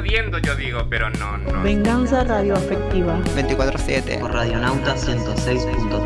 jodiendo, yo digo, pero no. Venganza radioafectiva. 24/7. Por Radionauta 106.3.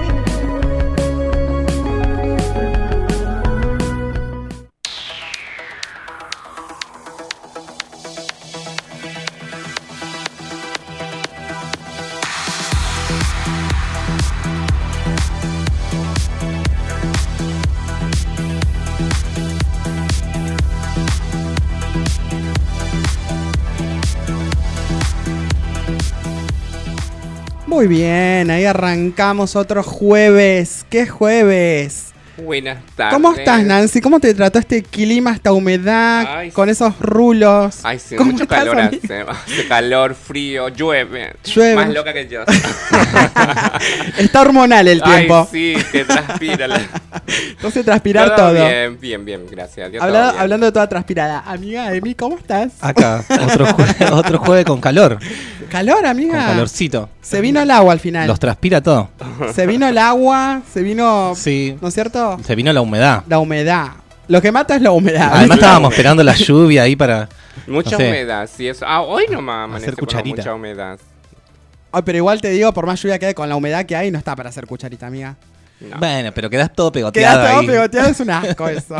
Muy bien, ahí arrancamos otro jueves. ¿Qué jueves? Buenas tardes. ¿Cómo estás, Nancy? ¿Cómo te trató este clima, esta humedad, Ay, con esos rulos? Ay, sí, ¿Cómo mucho estás, calor amiga? hace calor, frío, llueve. Llueve. Más loca que yo. Está hormonal el tiempo. Ay, sí, te transpira. Entonces transpirar todo. Bien, gracias a Dios. Hablando, todo bien. hablando de toda transpirada. Amiga Emi, ¿cómo estás? Acá, otro jueves con calor, Calor, amiga. con calorcito. Se vino el agua al final. Los transpira todo. Se vino el agua, se vino, Sí, ¿no es cierto? se vino la humedad. La humedad. Lo que mata es la humedad. Además estábamos esperando la lluvia ahí para... Mucha no sé. humedad, sí, eso. Hoy nomás amanece Hacer con cucharita. mucha humedad. Ay, pero igual te digo, por más lluvia que hay, con la humedad que hay, no está para hacer cucharita, amiga. No. Bueno, pero quedás todo pegoteado Queda todo ahí. pegoteado, es un asco eso.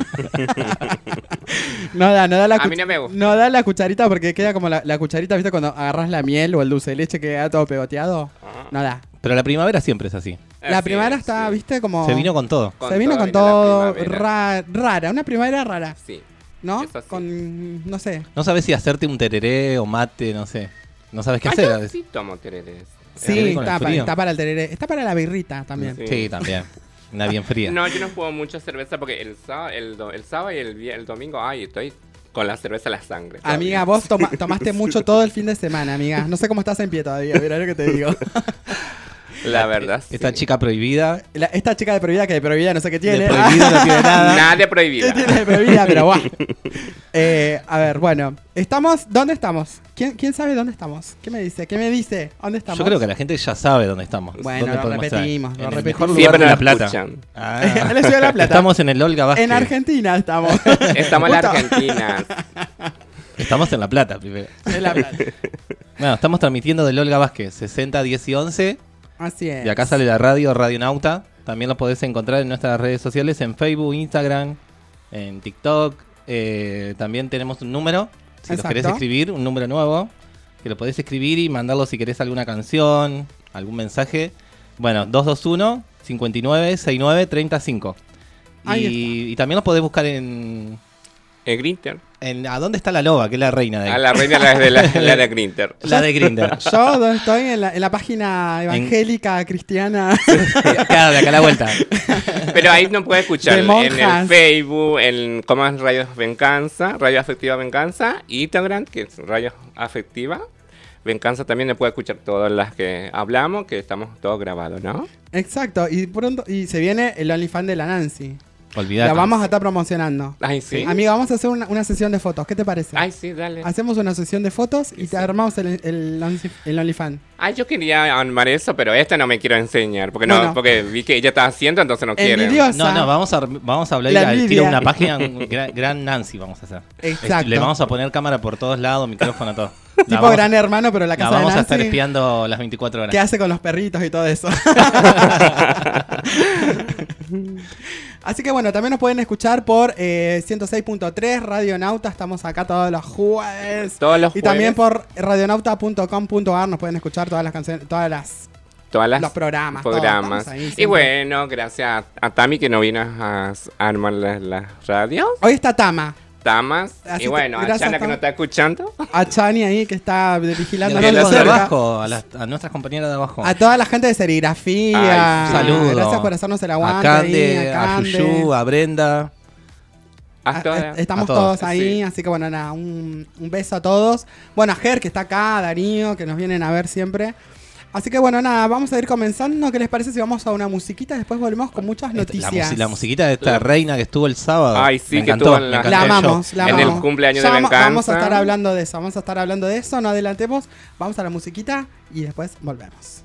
No da la A mí no me gusta. no da la cucharita porque queda como la cucharita, ¿viste? Cuando agarras la miel o el dulce de leche que queda todo pegoteado. No da. Pero la primavera siempre es así. La Así primavera es, está, sí. ¿viste? Como... Se vino con todo. Se vino con vino todo la primavera. rara, una primavera rara, Sí. ¿no? Eso sí. Con, no sé. No sabes si hacerte un tereré o mate, no sé. No sabes qué Ay, hacer. yo sí tomo tererés. Sí, con el está, frío. está para el tereré, está para la birrita también. Sí. Sí, también. Una bien fría. No, yo no juego mucho cerveza porque el sábado y el domingo, ay, estoy con la cerveza en la sangre. Amiga, vos tomaste mucho todo el fin de semana, amiga. No sé cómo estás en pie todavía, mirá lo que te digo. La verdad, sí. Esta chica prohibida. Esta chica de prohibida, que de prohibida no sé qué tiene. De prohibido no tiene nada. Nada ¿Qué prohibida. tiene de prohibida? Pero guau. A ver, bueno. ¿Dónde estamos? ¿Quién sabe dónde estamos? ¿Qué me dice? ¿Dónde estamos? Yo creo que la gente ya sabe dónde estamos. Bueno, ¿Dónde lo podemos estar? repetimos, lo En el repetimos. mejor lugar Siempre de La nos Plata. escuchan. Ah. En la ciudad de La Plata. Estamos en el Olga Vázquez. En Argentina estamos. Estamos en la Justo. Argentina. Estamos en La Plata primero. En La Plata. Bueno, estamos transmitiendo del Olga Vázquez, 60, 10 y 11. Así es. Y acá sale la radio Radionauta. También lo podés encontrar en nuestras redes sociales, en Facebook, Instagram, en TikTok. También tenemos un número, si los Exacto. querés escribir, un número nuevo, que lo podés escribir y mandarlo si querés alguna canción, algún mensaje. Bueno, 221-5969-35. Ahí Y también los podés buscar en El Grinter. ¿A dónde está la loba? Que es la reina de A la reina de la de Grinter. la de Grindr. Yo estoy en la página evangélica cristiana. Claro, de acá a la vuelta. Pero ahí no puede escuchar De en monjas. el Facebook, en como es Radio Venganza, Radio Afectiva Venganza, Instagram, que es Radio Afectiva Venganza, también le puede escuchar todas las que hablamos, que estamos todos grabados, ¿no? Exacto. Y se viene el OnlyFans de la Nancy. Olvidate. La vamos a estar promocionando. Ay, sí. Amiga, vamos a hacer una sesión de fotos. ¿Qué te parece? Ay, sí, dale. Hacemos una sesión de fotos y Sí. te armamos el OnlyFans. Ay, yo quería armar eso, pero esta no me quiero enseñar, porque Bueno. porque vi que ella está haciendo, entonces no quiere. Envidiosa. No, vamos a hablar La al tiro envidia. de una página, gran Nancy vamos a hacer. Exacto. Le vamos a poner cámara por todos lados, micrófono, todo. Tipo Gran Hermano, pero la La casa de vamos a Nancy. estar espiando las 24 horas. ¿Qué hace con los perritos y todo eso? Así que bueno, también nos pueden escuchar por 106.3 Radionauta. Estamos acá todos los jueves. Todos los Y también jueves. por radionauta.com.ar nos pueden escuchar todas las canciones, Todas las los programas. todo. programas. Estamos ahí Y siempre. bueno, gracias a Tami que no vino a armar las radios. Hoy está Tama. Tamas. Así Y que bueno, a gracias, Chana que Tam. no está escuchando. A Chani ahí que está vigilando. Y a los de cerca. abajo, a nuestras compañeras de abajo. A toda la gente de serigrafía. Ay, Un saludo. Gracias por hacernos el aguante. A ahí, Cande, a Cande. Yuyu, a Brenda. A todas. Estamos A todos, todos ahí, sí. así que bueno, nada, un beso a todos. Bueno, a Ger, que está acá, a Darío, que nos vienen a ver siempre. Así que bueno, nada, vamos a ir comenzando. ¿Qué les parece si vamos a una musiquita? Después volvemos con muchas noticias. La musiquita de esta La- reina que estuvo el sábado. Ay, sí, me que encantó, estuvo en me la- encantó La el amamos, show. la En amamos. el cumpleaños Ya de Venganza. Vamos a estar hablando de eso, no adelantemos. Vamos a la musiquita y después volvemos.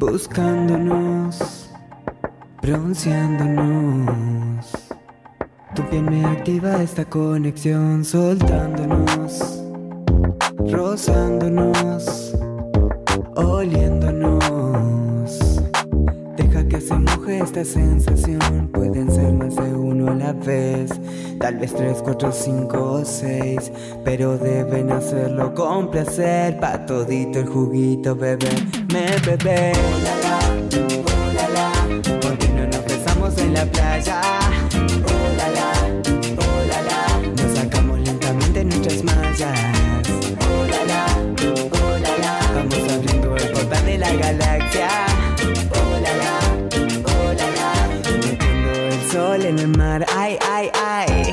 buscándonos, bronceándonos. Tu piel me activa esta conexión, soltándonos, rozándonos, oliéndonos. Deja que se moje esta sensación. Pueden ser más de uno a la vez, tal vez 3, 4, 5 o 6, pero deben hacerlo con placer. Pa' todito el juguito, bebé, me bebé. Oh la la, ¿por qué no nos besamos en la playa? Oh la la, nos sacamos lentamente nuestras mallas. Oh la la, vamos abriendo el portal de la galaxia. Metiendo el sol en el mar, ay, ay, ay.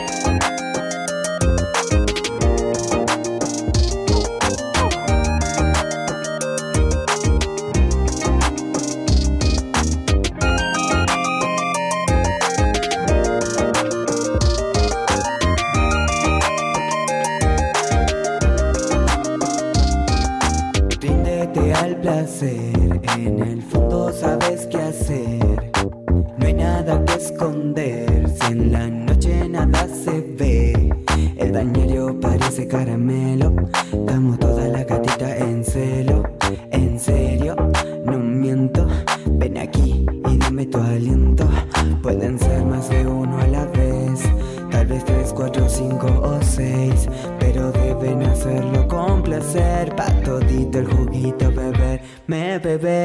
Ríndete al placer, en el fondo sabes qué hacer. No hay nada que esconder, si en la noche nada se ve. El bañero parece caramelo, damos toda la gatita en celo. En serio, no miento, ven aquí y dame tu aliento. Pueden ser más de uno a la vez, tal vez 3, 4, 5 o 6, pero deben hacerlo con placer. Pa' todito el juguito, beber, me bebé.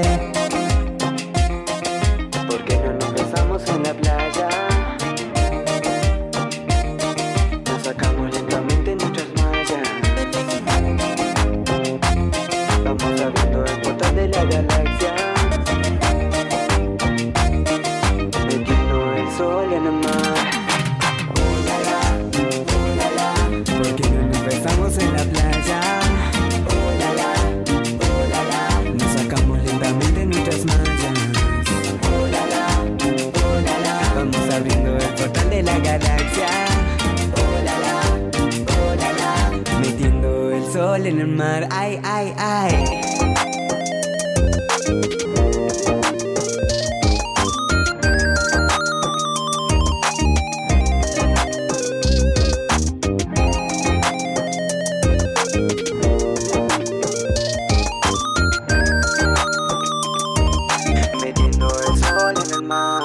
¿Por qué no nos besamos en la playa? Nos sacamos lentamente nuestras mallas. Vamos abriendo el portal de la galaxia, metiendo el sol en el mar. Oh la la, ¿por qué no nos besamos en la playa? Oh la la, nos sacamos lentamente nuestras mallas. Vamos abriendo el portal de la galaxia. Oh la la, metiendo el sol en el mar, ay, ay, ay. Metiendo el sol en el mar.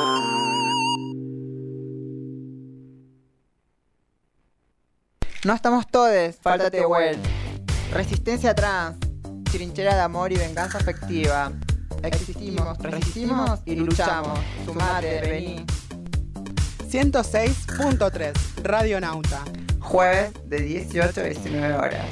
No estamos todes, fáltate Well. Resistencia trans, trinchera de amor y venganza afectiva. Existimos, resistimos y luchamos. Sumate, vení. 106.3 Radionauta. Jueves de 18 a 19 horas.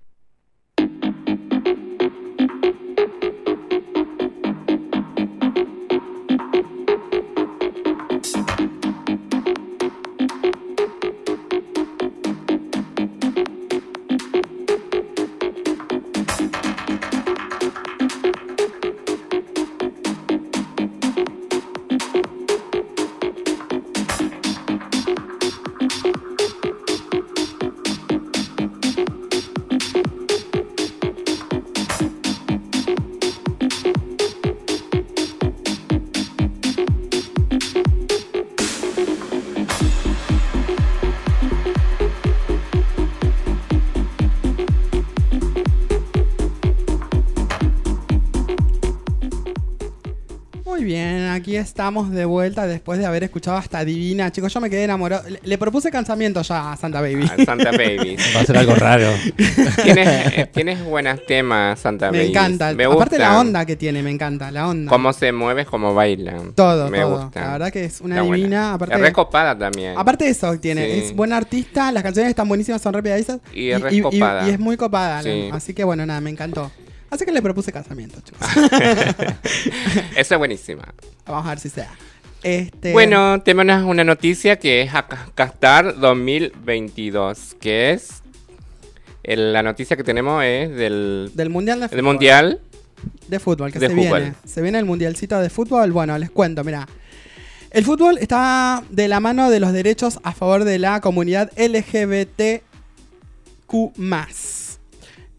Muy bien, aquí estamos de vuelta después de haber escuchado hasta Divina. Chicos, yo me quedé enamorado. Le propuse casamiento ya a Santa Baby. Santa Baby. Va a ser algo raro. Tienes buenos temas, Santa Baby. Me encanta. Me Aparte gusta la onda que tiene, me encanta. La onda. Cómo se mueve, cómo baila. Todo, me todo. gusta. La verdad que es una Está divina. buena. Aparte, Es recopada también. aparte de eso, tiene. Sí. Es buena artista, las canciones están buenísimas, son rápidas. Y es recopada. Y es muy copada. Sí. Así que bueno, nada, me encantó. Así que le propuse casamiento, chicos. Esa es buenísima. Vamos a ver si sea. Bueno, tenemos una noticia que es Qatar 2022, que es la noticia que tenemos es del Mundial de Fútbol. del Mundial De fútbol, que de se fútbol. viene. Se viene el Mundialcito de fútbol. Bueno, les cuento, mira. El fútbol está de la mano de los derechos a favor de la comunidad LGBTQ+.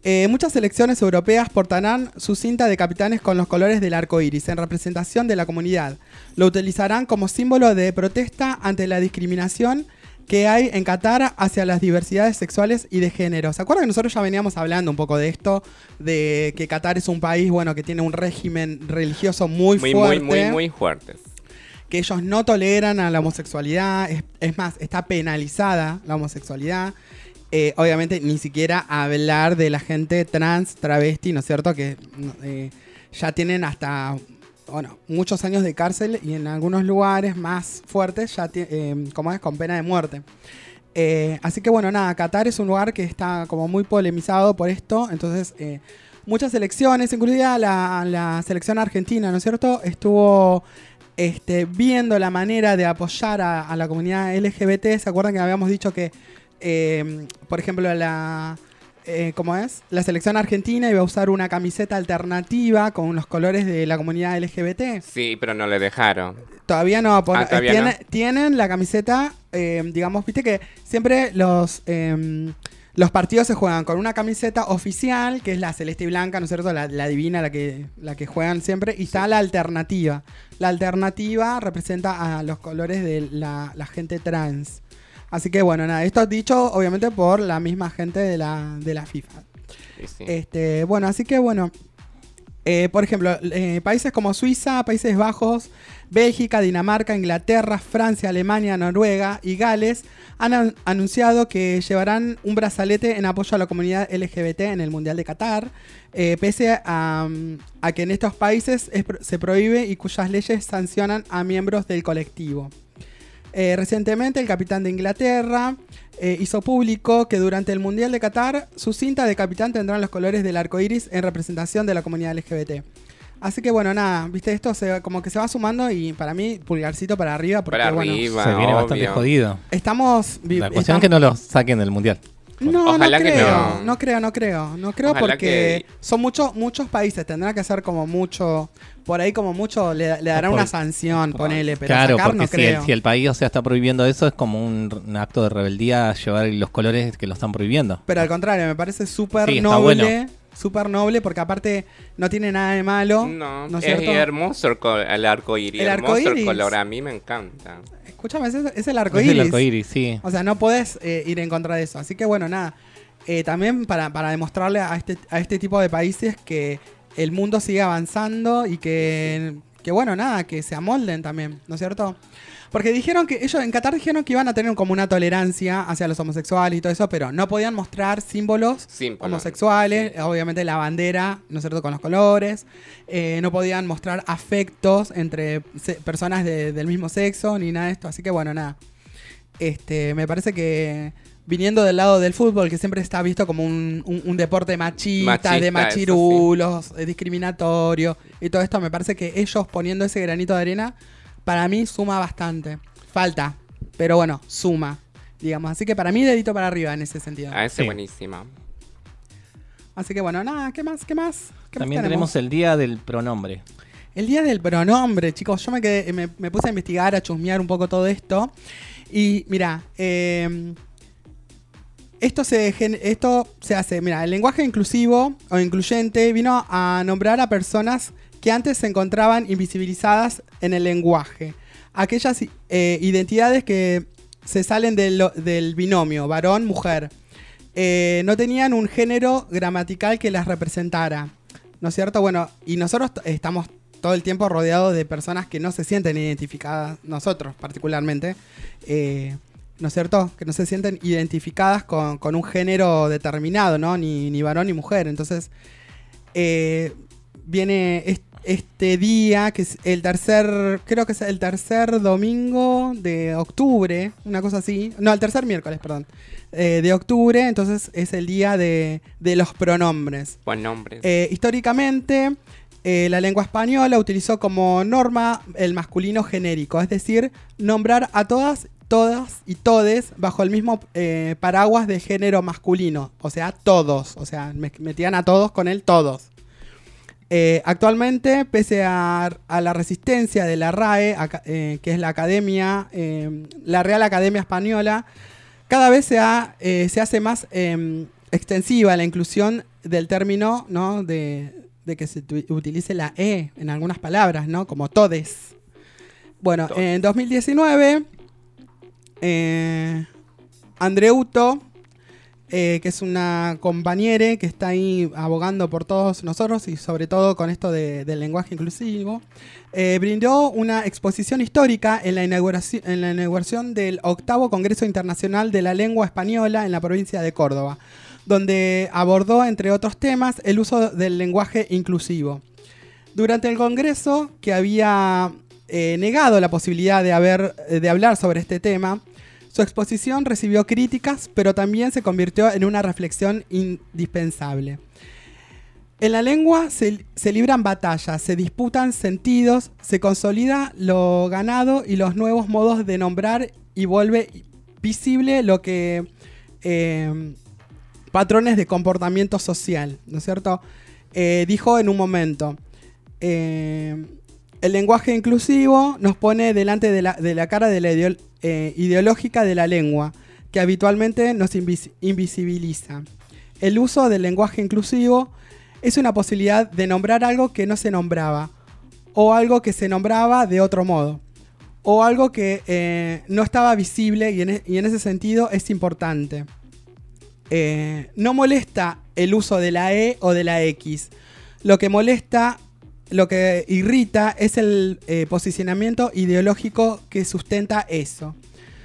Muchas selecciones europeas portarán su cinta de capitanes con los colores del arco iris en representación de la comunidad. Lo utilizarán como símbolo de protesta ante la discriminación que hay en Qatar hacia las diversidades sexuales y de género. ¿Se acuerdan que nosotros ya veníamos hablando un poco de esto? De que Qatar es un país, bueno, que tiene un régimen religioso muy fuerte. Muy fuertes. Que ellos no toleran a la homosexualidad. Es más, está penalizada la homosexualidad. Obviamente ni siquiera hablar de la gente trans, travesti, ¿no es cierto? Que ya tienen hasta muchos años de cárcel y en algunos lugares más fuertes ya con pena de muerte. Así que bueno, nada, Qatar es un lugar que está como muy polemizado por esto. Entonces muchas selecciones, incluida la selección argentina, ¿no es cierto? Estuvo viendo la manera de apoyar a la comunidad LGBT. ¿Se acuerdan que habíamos dicho que por ejemplo, la selección argentina iba a usar una camiseta alternativa con los colores de la comunidad LGBT? Sí, pero no le dejaron. Todavía no. Todavía no. Tienen la camiseta, digamos, viste que siempre los partidos se juegan con una camiseta oficial, que es la celeste y blanca, ¿no es cierto? La divina, la que juegan siempre. Y está la alternativa. La alternativa representa a los colores de la gente trans. Así que bueno, nada, esto dicho obviamente por la misma gente de la FIFA. Sí. Bueno, así que bueno, por ejemplo, países como Suiza, Países Bajos, Bélgica, Dinamarca, Inglaterra, Francia, Alemania, Noruega y Gales han anunciado que llevarán un brazalete en apoyo a la comunidad LGBT en el Mundial de Qatar, pese a que en estos países se prohíbe y cuyas leyes sancionan a miembros del colectivo. Recientemente el capitán de Inglaterra hizo público que durante el Mundial de Qatar su cinta de capitán tendrá los colores del arco iris en representación de la comunidad LGBT. Así que bueno, nada, viste, esto como que se va sumando y para mí pulgarcito para arriba. Porque, para bueno, arriba, se viene bastante jodido. La cuestión es que no lo saquen del Mundial. No, Ojalá no que creo, no. no creo Ojalá porque que... son muchos países, tendrá que hacer como mucho, por ahí como mucho le dará una sanción, ponele, pero claro, sacar porque no creo. Si el país está prohibiendo eso, es como un acto de rebeldía llevar los colores que lo están prohibiendo. Pero al contrario, me parece súper Sí, noble, bueno. súper noble, porque aparte no tiene nada de malo. No, ¿no es es cierto? hermoso el arco iris. El Hermoso arcoíris. el color, a mí me encanta. Escúchame, es el arco Es iris. el arco iris, sí. O sea, no podés ir en contra de eso. Así que bueno, nada. También para demostrarle a este tipo de países que el mundo sigue avanzando y que bueno, nada, que se amolden también, ¿no es cierto? Porque dijeron que ellos en Qatar dijeron que iban a tener como una tolerancia hacia los homosexuales y todo eso, pero no podían mostrar símbolos homosexuales, sí. Obviamente la bandera, ¿no es cierto?, con los colores. No podían mostrar afectos entre personas del mismo sexo, ni nada de esto. Así que bueno, nada. Me parece que viniendo del lado del fútbol, que siempre está visto como un deporte machista, de machirulos, sí. Discriminatorio y todo esto, me parece que ellos poniendo ese granito de arena, para mí suma bastante. Falta, pero bueno, suma, digamos. Así que para mí dedito para arriba en ese sentido. Ese sí. Buenísima. Así que bueno, nada, ¿qué más? También tenemos el día del pronombre. El día del pronombre, chicos. Yo me puse a investigar, a chusmear un poco todo esto. Y mira, esto se hace, mira, el lenguaje inclusivo o incluyente vino a nombrar a personas que antes se encontraban invisibilizadas en el lenguaje. Aquellas identidades que se salen del binomio varón-mujer. No tenían un género gramatical que las representara, ¿no es cierto? Bueno, y nosotros estamos todo el tiempo rodeados de personas que no se sienten identificadas, nosotros particularmente, ¿no es cierto? Que no se sienten identificadas con un género determinado, ¿no? Ni varón ni mujer. Entonces, viene este día, que es creo que es el tercer domingo de octubre, una cosa así. No, el tercer miércoles, perdón. De octubre, entonces es el día de los pronombres. Pronombres. Históricamente, la lengua española utilizó como norma el masculino genérico, es decir, nombrar a todas y todes bajo el mismo paraguas de género masculino, o sea, todos, o sea, metían a todos con el todos. Actualmente, pese a la resistencia de la RAE, que es la Real Academia Española, cada vez se hace más extensiva la inclusión del término, ¿no? De que se utilice la E en algunas palabras, ¿no? Como todes. Bueno, en 2019, Andreuto, que es una compañera que está ahí abogando por todos nosotros y sobre todo con esto del lenguaje inclusivo, brindó una exposición histórica en la inauguración del 8º Congreso Internacional de la Lengua Española en la provincia de Córdoba, donde abordó, entre otros temas, el uso del lenguaje inclusivo. Durante el congreso, que había negado la posibilidad de hablar sobre este tema, su exposición recibió críticas, pero también se convirtió en una reflexión indispensable. En la lengua se libran batallas, se disputan sentidos, se consolida lo ganado y los nuevos modos de nombrar y vuelve visible lo que patrones de comportamiento social, ¿no es cierto? Dijo en un momento, el lenguaje inclusivo nos pone delante de la cara de la ideológica de la lengua, que habitualmente nos invisibiliza. El uso del lenguaje inclusivo es una posibilidad de nombrar algo que no se nombraba, o algo que se nombraba de otro modo, o algo que no estaba visible y en ese sentido es importante. No molesta el uso de la E o de la X. Lo que molesta, lo que irrita es el posicionamiento ideológico que sustenta eso.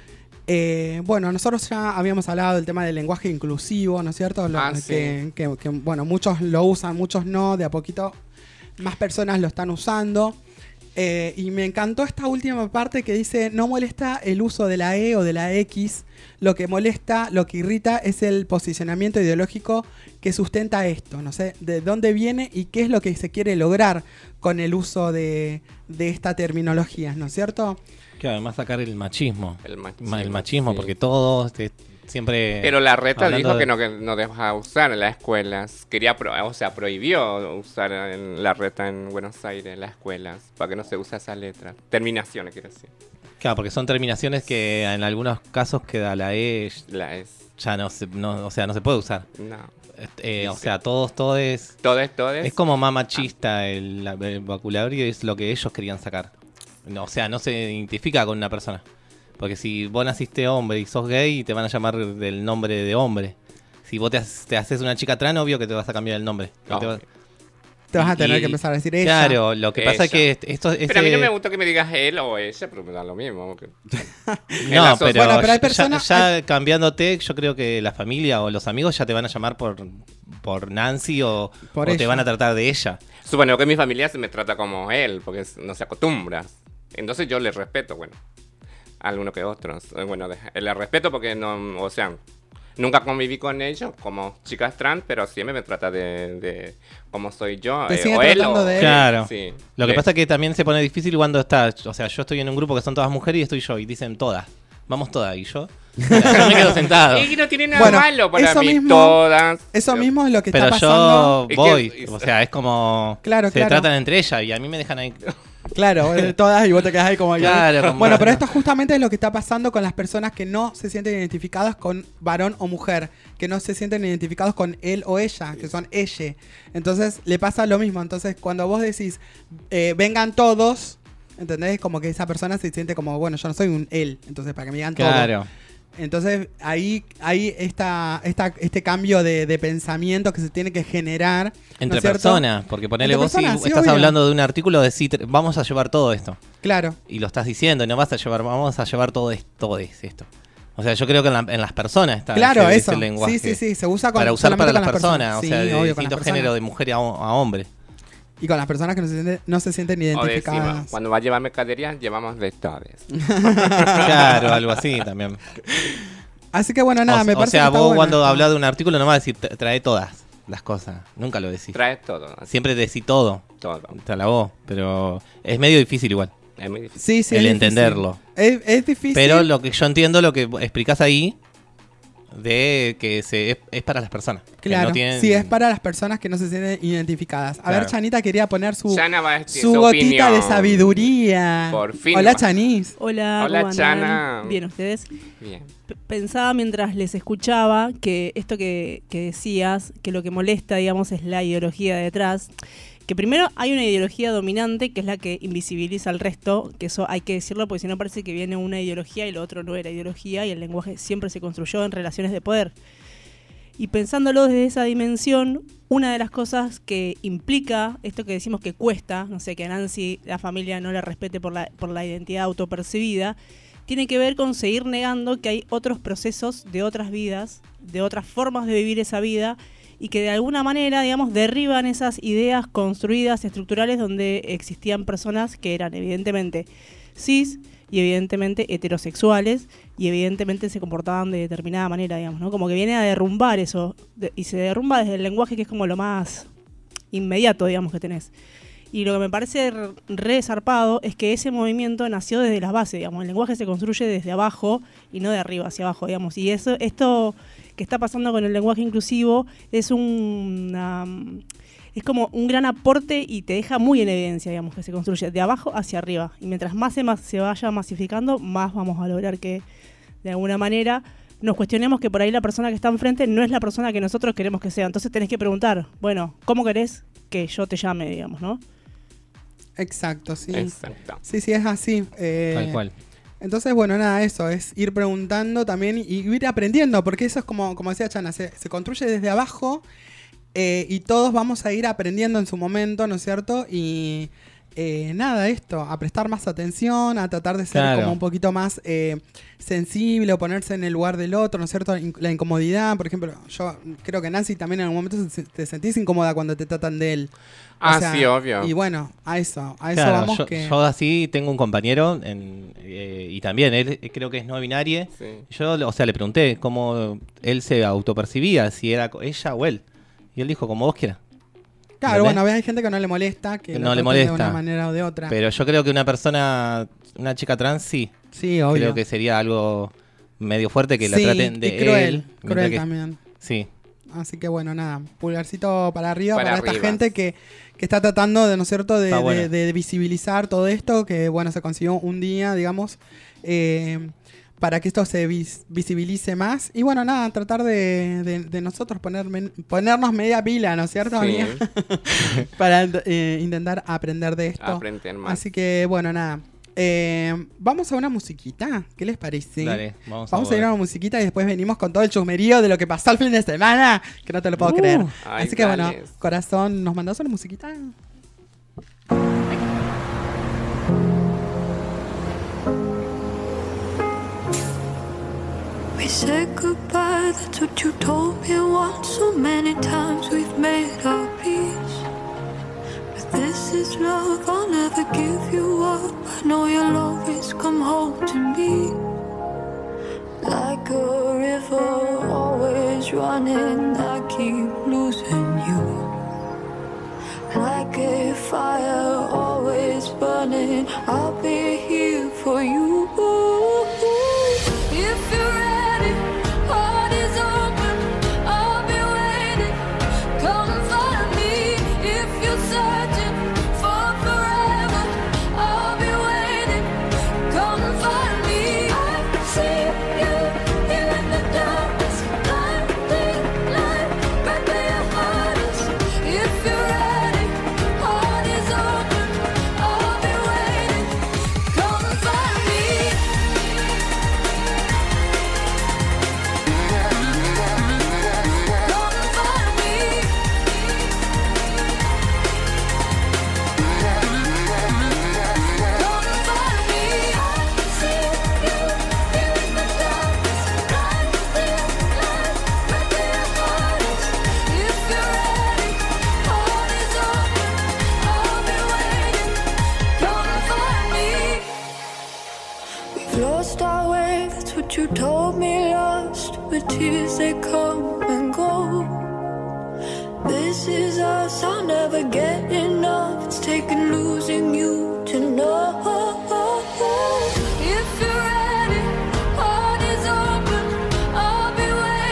Bueno, nosotros ya habíamos hablado del tema del lenguaje inclusivo, ¿no es cierto? Sí. Que, bueno, muchos lo usan, muchos no, de a poquito más personas lo están usando. Y me encantó esta última parte que dice, no molesta el uso de la E o de la X, lo que molesta, lo que irrita es el posicionamiento ideológico que sustenta esto. No sé de dónde viene y qué es lo que se quiere lograr con el uso de esta terminología, ¿no es cierto? Que además sacar el machismo. El machismo, sí. porque todos siempre... Pero la reta hablando dijo que no deja usar en las escuelas. Prohibió usar la reta en Buenos Aires, en las escuelas, para que no se use esa letra. Terminaciones, quiero decir. Claro, porque son terminaciones que en algunos casos queda la E, La es. ya no se puede usar. No. O sea, todo es... Todo es. Es como más machista el vocabulario y es lo que ellos querían sacar. No, o sea, no se identifica con una persona. Porque si vos naciste hombre y sos gay, te van a llamar del nombre de hombre. Si vos te haces una chica trans, obvio que te vas a cambiar el nombre. Te vas a tener que empezar a decir ella. Claro, lo que pasa es que esto... Pero a mí no me gusta que me digas él o ella, pero me da lo mismo. No, pero, Bueno, pero hay personas... ya cambiándote, yo creo que la familia o los amigos ya te van a llamar por Nancy o te van a tratar de ella. Supongo que mi familia se me trata como él, porque no se acostumbra. Entonces yo le respeto, bueno, a algunos que otros. Bueno, le respeto porque no, o sea, nunca conviví con ellos como chicas trans, pero siempre me trata de cómo soy yo. Te sigue o él tratando o... de él. Claro. Sí. Lo que pasa es que también se pone difícil cuando o sea, yo estoy en un grupo que son todas mujeres y estoy yo y dicen todas. Vamos todas y yo me quedo sentado. Y no tiene nada Bueno, malo para eso mí, mismo- todas. Eso mismo es lo que Pero está pasando. yo voy, o sea, es como Claro, se claro. tratan entre ellas y a mí me dejan ahí. Claro, todas y vos te quedás ahí como... Claro, como- Bueno, pero esto justamente es lo que está pasando con las personas que no se sienten identificadas con varón o mujer, que no se sienten identificados con él o ella, que son ella. Entonces le pasa lo mismo. Entonces cuando vos decís, vengan todos, ¿entendés? Como que esa persona se siente como, bueno, yo no soy un él, entonces para que me digan todos. Claro. Entonces ahí este cambio de pensamiento que se tiene que generar. ¿no Entre es cierto? personas, porque ponele Entre vos personas, si sí, estás obvio. hablando de un artículo, decís, vamos a llevar todo esto. Claro. Y lo estás diciendo, y no vas a llevar, vamos a llevar todo esto. O sea, yo creo que en las personas está Claro, ese eso. lenguaje. Sí, se usa con, Para usar para solamente las con personas, Sí, o sea, de obvio, con las distintos personas. géneros, de mujer a hombre. Y con las personas que no se sienten O decimos, identificadas. cuando va a llevar mercadería, llevamos de todas. Claro, algo así también. Así que bueno, nada, me O parece sea, que está vos bueno cuando esto. hablas de un artículo no vas a decir trae todas las cosas. Nunca lo decís. Traes todo. Así, Siempre decís todo. todo. Te la voz, pero es medio difícil igual Es muy difícil. Sí, el es entenderlo. difícil. Es difícil. Pero lo que yo entiendo, lo que explicás ahí, de que es para las personas. que Claro, no tienen... sí, es para las personas que no se sienten identificadas. A Claro. ver, Chanita quería poner su Chana va a decir gotita opinión. de sabiduría. Por fin. Hola, Chanis. Hola, Hola, ¿cómo andan? Chana. Bien, ¿ustedes? Bien. Pensaba mientras les escuchaba que esto que decías, que lo que molesta, digamos, es la ideología detrás. Que primero hay una ideología dominante que es la que invisibiliza al resto, que eso hay que decirlo porque si no parece que viene una ideología y lo otro no era ideología y el lenguaje siempre se construyó en relaciones de poder. Y pensándolo desde esa dimensión, una de las cosas que implica esto que decimos que cuesta, no sé, que a Nancy la familia no le respete por la identidad autopercibida, tiene que ver con seguir negando que hay otros procesos de otras vidas, de otras formas de vivir esa vida, y que de alguna manera, digamos, derriban esas ideas construidas, estructurales, donde existían personas que eran evidentemente cis y evidentemente heterosexuales y evidentemente se comportaban de determinada manera, digamos, ¿no? Como que viene a derrumbar eso, y se derrumba desde el lenguaje, que es como lo más inmediato, digamos, que tenés. Y lo que me parece re zarpado es que ese movimiento nació desde las bases, digamos. El lenguaje se construye desde abajo y no de arriba hacia abajo, digamos. Y esto que está pasando con el lenguaje inclusivo es como un gran aporte y te deja muy en evidencia, digamos, que se construye de abajo hacia arriba. Y mientras más se vaya masificando, más vamos a lograr que, de alguna manera, nos cuestionemos que por ahí la persona que está enfrente no es la persona que nosotros queremos que sea. Entonces tenés que preguntar, bueno, ¿cómo querés que yo te llame, digamos, no? Exacto, sí. Exacto. Sí, es así. Tal cual. Entonces, bueno, nada, eso es ir preguntando también y ir aprendiendo, porque eso es como decía Chana, se construye desde abajo y todos vamos a ir aprendiendo en su momento, ¿no es cierto? Y nada, esto, a prestar más atención, a tratar de ser Claro. como un poquito más sensible o ponerse en el lugar del otro, ¿no es cierto? La incomodidad, por ejemplo, yo creo que Nancy también en algún momento te sentís incómoda cuando te tratan de él. Sí, obvio. Y bueno, a eso Claro, vamos yo así tengo un compañero y también él creo que es no binario. Sí. Yo, le pregunté cómo él se autopercibía, si era ella o él. Y él dijo, como vos quieras. Claro, ¿Entendés? bueno, hay gente que no le molesta, que No lo le traten molesta. de una manera o de otra. Pero yo creo que una chica trans sí. Sí, obvio. Creo que sería algo medio fuerte que la Sí, traten de y cruel, él. mientras cruel que- también. Sí. Así que bueno, nada, pulgarcito para arriba Para para esta arriba. gente que está tratando de, ¿no es cierto?, Está bueno. de visibilizar todo esto, que bueno, se consiguió un día, digamos, para que esto se visibilice más. Y bueno, nada, tratar de nosotros ponernos media pila, ¿no es cierto, Sí. amiga? Para intentar aprender de esto. Aprender más. Así que bueno, nada. Vamos a una musiquita, ¿qué les parece? Dale, vamos a ir a una musiquita y después venimos con todo el chusmerío de lo que pasó el fin de semana, que no te lo puedo creer. Ay, Así que bueno, dale. corazón, ¿nos mandás una musiquita? We said goodbye, that's what you told me once. So many times we've made our peace. But this is love, I'll never give you up. I know you'll always come home to me. Like a river, always running, I keep losing you. Like a fire, always burning, I'll be here for you. If you're ready, heart is open, I'll be waiting. Come find me. If you're searching for forever, I'll be waiting. Come find me. I see you here in the darkness, blinding light, right where your heart is. If you're ready, heart is open, I'll be waiting. Come find me. Lost our way, that's what you told me. Lost, but tears they come and go. This is us, I'll never get enough. It's taken losing you to know. If you're ready, heart is open, I'll be waiting.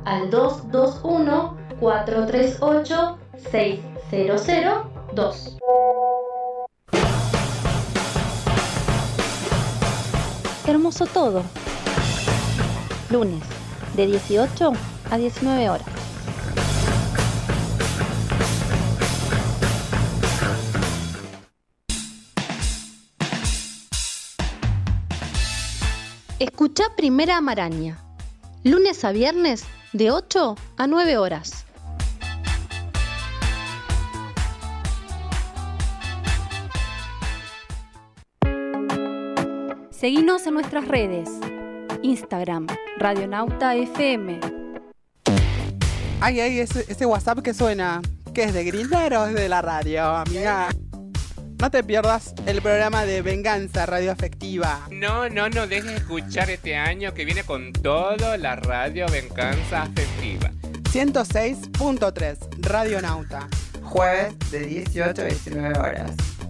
al 221-438-6002. Hermoso todo. Lunes, de 18 a 19 horas. Escucha Primera Maraña. Lunes a viernes, de 8 a 9 horas. Seguinos en nuestras redes. Instagram, Radionauta FM. Ay, ese WhatsApp que suena. ¿Qué es de Grindr o es de la radio, amiga? No te pierdas el programa de Venganza Radio Afectiva. No dejes de escuchar este año que viene con todo la radio Venganza Afectiva. 106.3 Radionauta. Jueves de 18 a 19 horas.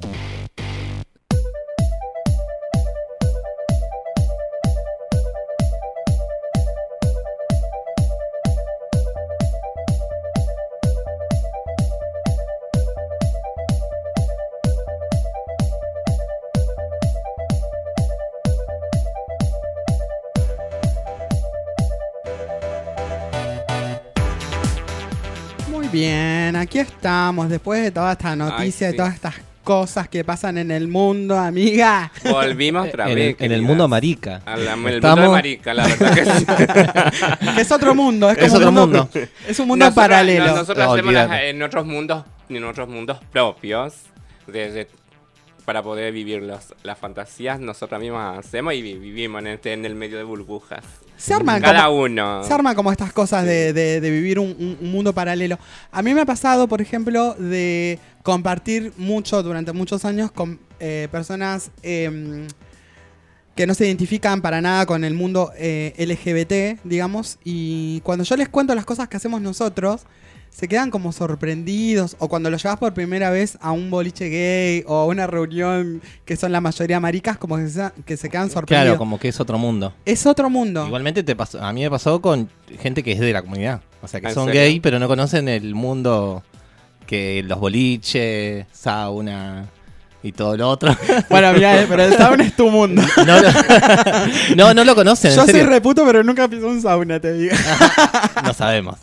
Bien, aquí estamos, después de toda esta noticia, de todas estas cosas que pasan en el mundo, amiga. Volvimos otra vez. En el mundo marica. El mundo de marica, la verdad que sí. Que es otro mundo, es como otro mundo. Es un mundo paralelo. Nosotros hacemos en otros mundos propios, para poder vivir las fantasías, nosotros mismos hacemos y vivimos en el medio de burbujas. Se arman como estas cosas de vivir un mundo paralelo. A mí me ha pasado, por ejemplo, de compartir durante muchos años con personas que no se identifican para nada con el mundo LGBT, digamos, y cuando yo les cuento las cosas que hacemos nosotros, se quedan como sorprendidos, o cuando lo llevas por primera vez a un boliche gay o a una reunión que son la mayoría maricas, como que se quedan sorprendidos. Claro, como que es otro mundo. Es otro mundo. Igualmente a mí me pasó con gente que es de la comunidad. O sea, que son serio? gay, pero no conocen el mundo que los boliches, sauna y todo lo otro. Bueno, mira, pero el sauna es tu mundo. No lo conocen. Yo en serio. soy reputo, pero nunca pisé un sauna, te digo. No sabemos.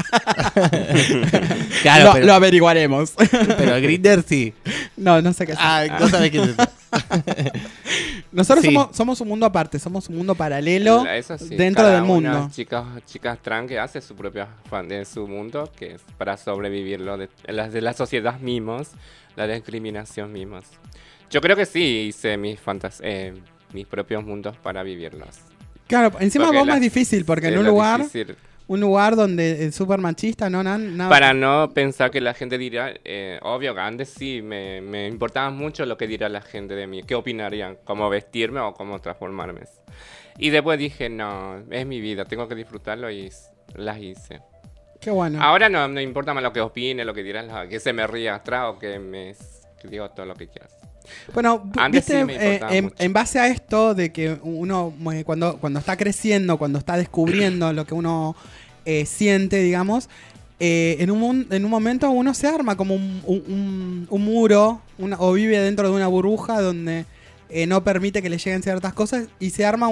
Claro, Lo averiguaremos. Pero el Grindr sí. No sé qué es. No sabes qué es eso. Nosotros Sí. somos un mundo aparte, somos un mundo paralelo Eso sí, dentro cada del mundo. Chicas trans que hace su propia fan de su mundo, que es para sobrevivir de la sociedad mismos, la discriminación mismos. Yo creo que sí hice mis propios mundos para vivirlos. Claro, encima Porque vos más difícil, porque en un lugar donde es súper machista, no nada. Para no pensar que la gente dirá, obvio, antes sí, me importaba mucho lo que dirá la gente de mí, qué opinarían, cómo vestirme o cómo transformarme. Y después dije, no, es mi vida, tengo que disfrutarlo y las hice. Qué bueno. Ahora no me importa más lo que opine, lo que dirán, que se me ría atrás o que digo todo lo que quieras. Bueno, Antes viste, sí me importaba mucho. en base a esto de que uno cuando está creciendo, cuando está descubriendo lo que uno siente, digamos, en un momento uno se arma como un muro o vive dentro de una burbuja donde no permite que le lleguen ciertas cosas y se arma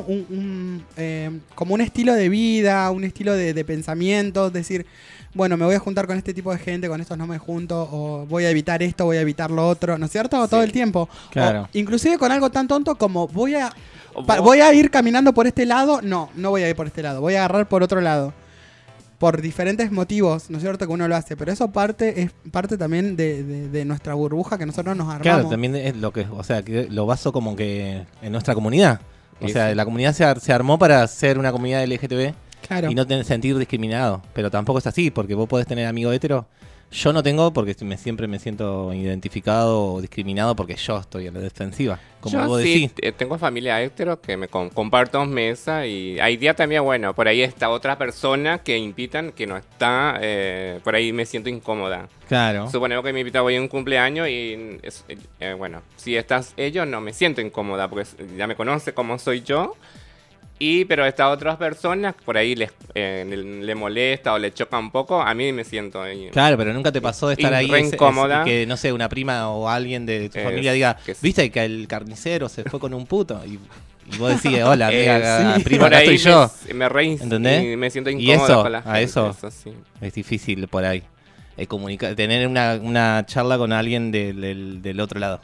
como un estilo de vida, un estilo de pensamiento, es decir, bueno, me voy a juntar con este tipo de gente, con estos no me junto, o voy a evitar esto, voy a evitar lo otro, ¿no es cierto? Todo el tiempo. Claro. O inclusive con algo tan tonto como voy a ir caminando por este lado, no voy a ir por este lado, voy a agarrar por otro lado. Por diferentes motivos, ¿no es cierto? Que uno lo hace, pero eso es parte también de nuestra burbuja que nosotros nos armamos. Claro, también es que lo baso como que en nuestra comunidad. O sea, la comunidad se armó para ser una comunidad LGTB. Claro. Y no sentir discriminado. Pero tampoco es así, porque vos podés tener amigos hetero. Yo no tengo, porque siempre me siento identificado o discriminado porque yo estoy en la defensiva. Como Yo vos sí, decís. tengo familia hetero que me comparto mesa y hay día también, bueno, por ahí está otra persona que invitan que no está, por ahí me siento incómoda. Claro. Suponemos que me invita hoy a un cumpleaños y, bueno, si estás ellos no me siento incómoda porque ya me conoce cómo soy yo. Pero estas otras personas, por ahí le molesta o le choca un poco, a mí me siento ahí. Claro, pero nunca te pasó de estar ahí re incómoda. que, no sé, una prima o alguien de tu familia diga, viste que el carnicero se fue con un puto. Y vos decís, hola, amiga, prima, por acá ahí estoy yo. ¿Entendés? Y me siento Y incómoda eso, con la gente. eso Sí. es difícil por ahí. Tener una charla con alguien del otro lado.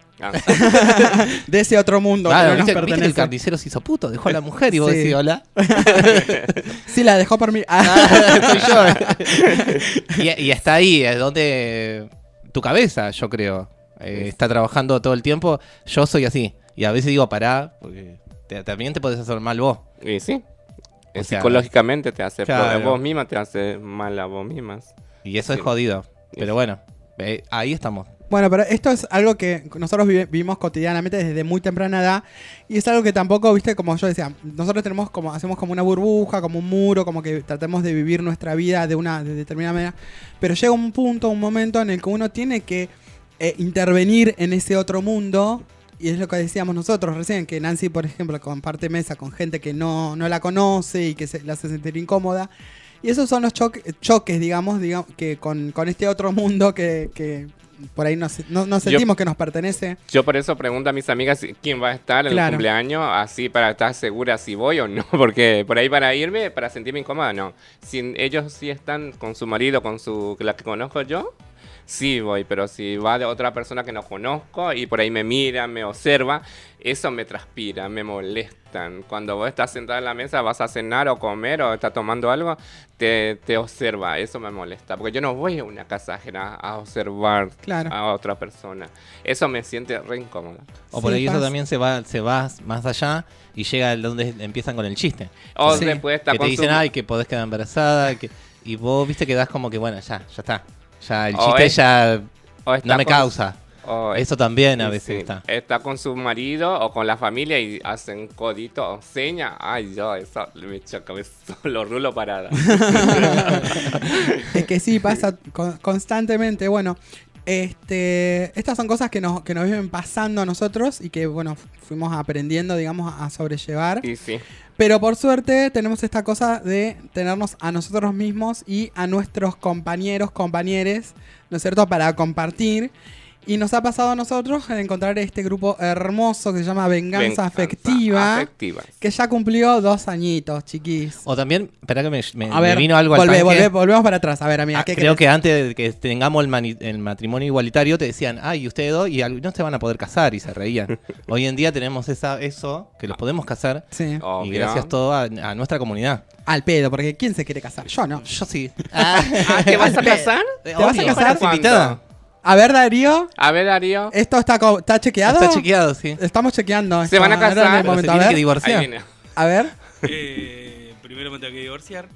De ese otro mundo Claro, que no nos viste que pertenece. el carnicero se hizo puto, dejó a la mujer y vos Sí. decís hola. Sí, la dejó por mí. Soy yo. y está ahí, es donde tu cabeza, yo creo, está trabajando todo el tiempo. Yo soy así. Y a veces digo, pará, porque también te podés hacer mal vos. Y sí. O sea, psicológicamente te hace claro. vos misma, te hace mal a vos mismas. Y eso Sí. es jodido. Pero bueno, ahí estamos. Bueno, pero esto es algo que nosotros vivimos cotidianamente desde muy temprana edad y es algo que tampoco, viste, como yo decía, nosotros hacemos como una burbuja, como un muro, como que tratemos de vivir nuestra vida de determinada manera, pero llega un momento en el que uno tiene que intervenir en ese otro mundo. Y es lo que decíamos nosotros recién, que Nancy, por ejemplo, comparte mesa con gente que no la conoce y que la hace sentir incómoda. Y esos son los choques, digamos que con este otro mundo que por ahí no sentimos que nos pertenece. Yo por eso pregunto a mis amigas quién va a estar en el cumpleaños, así para estar segura si voy o no, porque por ahí para irme, para sentirme incómoda, no. Si ellos sí están con su marido, la que conozco yo, sí voy, pero si va de otra persona que no conozco y por ahí me mira, me observa, eso me transpira, me molestan. Cuando vos estás sentada en la mesa, vas a cenar o comer o estás tomando algo, te observa, eso me molesta. Porque yo no voy a una casa ajena a observar a otra persona. Eso me siente re incómoda. O por ahí eso también se va más allá y llega a donde empiezan con el chiste. O después está que te dicen, ay, que podés quedar embarazada, y vos, viste, quedás como que, bueno, ya está. Ya el chiste ya no me causa. Eso también a veces está. Está con su marido o con la familia y hacen codito o seña. Ay, yo, eso me choca, lo rulo parada. Es que sí, pasa constantemente. Bueno, estas son cosas que nos viven pasando a nosotros y que, bueno, fuimos aprendiendo, digamos, a sobrellevar. Y sí. Pero por suerte tenemos esta cosa de tenernos a nosotros mismos y a nuestros compañeros, ¿no es cierto?, para compartir. Y nos ha pasado a nosotros encontrar este grupo hermoso que se llama Venganza Afectiva, que ya cumplió 2 añitos, chiquis. O también, espera que me ver, vino algo al tanque. Volvemos para atrás. A ver, amiga, ¿qué creo querés? que antes de que tengamos el matrimonio igualitario te decían, ay, ustedes dos, y no se van a poder casar, y se reían. Hoy en día tenemos eso, que los podemos casar, sí. Y gracias todo a nuestra comunidad. Al pedo, porque ¿quién se quiere casar? Yo no. Yo sí. ¿Te vas a casar? ¿Te vas a casar? Invitada. A ver, Darío. ¿Esto está chequeado? Está chequeado, sí. Estamos chequeando. Se van a casar. Se tienen que divorciar. A ver. Primero me tengo que divorciar.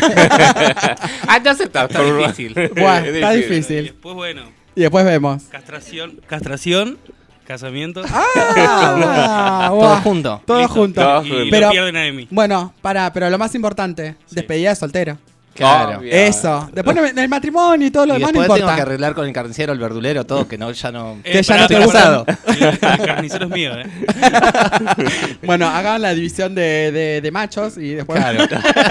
Ya se está difícil. Bueno, está difícil. Y después, bueno. Y después vemos. Castración, casamiento. Todo junto. Todo junto. Y pero, no pierden a mí. Bueno, pero lo más importante, despedida de soltero. Claro. Eso. Después el matrimonio y todo lo demás no después importa. tengo que arreglar con el carnicero, el verdulero, todo, que ya no... Que ya no te gusta. El carnicero es mío, Bueno, hagan la división de machos y después... Claro.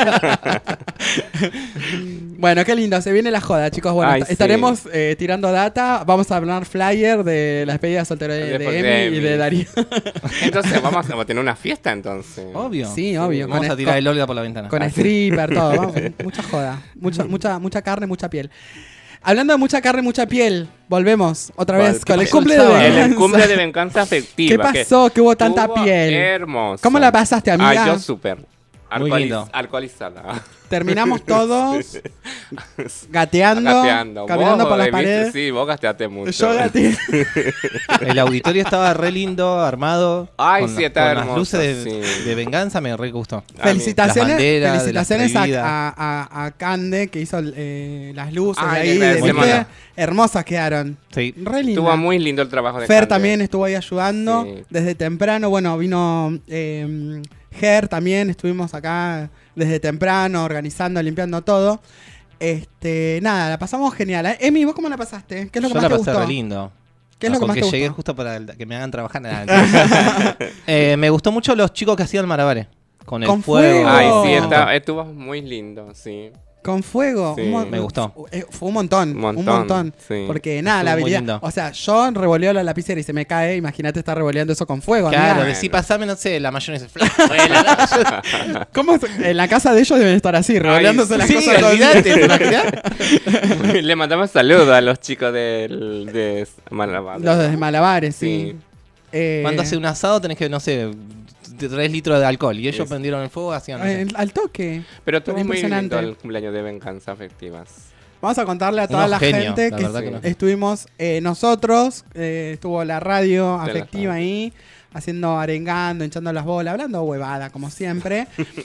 Bueno, qué lindo. Se viene la joda, chicos. Bueno, Ay, estaremos tirando data. Vamos a hablar flyer de la despedida soltera de Emi y de Darío. Entonces vamos a tener una fiesta, entonces. Obvio. Sí, obvio. Vamos a tirar el Olga por la ventana. Con stripper, todo. Vamos, mucha joda. Mucha carne, mucha piel. Hablando de mucha carne, mucha piel, volvemos otra vez con el cumple de Venganza. El cumple de Venganza Afectiva. ¿Qué pasó? Que hubo tanta piel. Hermoso. ¿Cómo la pasaste, amiga? Yo súper. Muy lindo. Alcoholizada. Terminamos todos gateando, caminando por las paredes. Sí, vos gateaste mucho. Yo gateé. El auditorio estaba re lindo, armado. Ay, con sí, estaba con hermoso. las luces de Venganza, me re gustó. Felicitaciones a Cande, que hizo las luces de ahí. ¿Viste? Hermosas quedaron. Sí. Re lindas. Estuvo muy lindo el trabajo de Fer Cande. también estuvo ahí ayudando desde temprano. Bueno, vino Ger también, estuvimos acá desde temprano organizando, limpiando todo. Nada, la pasamos genial. Emi, ¿vos cómo la pasaste? ¿Qué es lo que Yo más la te pasé gustó? re lindo. ¿Qué es lo que más te Porque gustó? llegué justo para que me hagan trabajar. Me gustó mucho los chicos que hacían malabares. Con el Con fuego. fuego. Ay, sí, Me encantó. estuvo muy lindo, sí. Con fuego. Sí. Me gustó. Fue un montón. Un montón, Un montón. sí. Porque nada, la Estuvo muy habilidad. lindo. O sea, yo revoleo la lapicera y se me cae. Imagínate estar revoleando eso con fuego. Claro, amiga. decí pasame, no sé, la mayonesa. ¿Cómo en la casa de ellos deben estar así, revoleándose las sí, cosas todo el día? olvidate, ¿te imaginás? Le mandamos saludos a los chicos de Malabar. Los de Malabares, sí. Sí. Cuando hace un asado tenés que, no sé, 3 litros de alcohol. Y ellos Sí. prendieron el fuego, hacían. No sé. Al toque. Pero estuvo muy Impresionante. lindo el cumpleaños de Venganza Afectivas. Vamos a contarle a toda Unos la genios, gente la que, verdad que no. estuvimos nosotros, estuvo la radio De la afectiva radio. ahí, haciendo arengando, hinchando las bolas, hablando huevada, como siempre.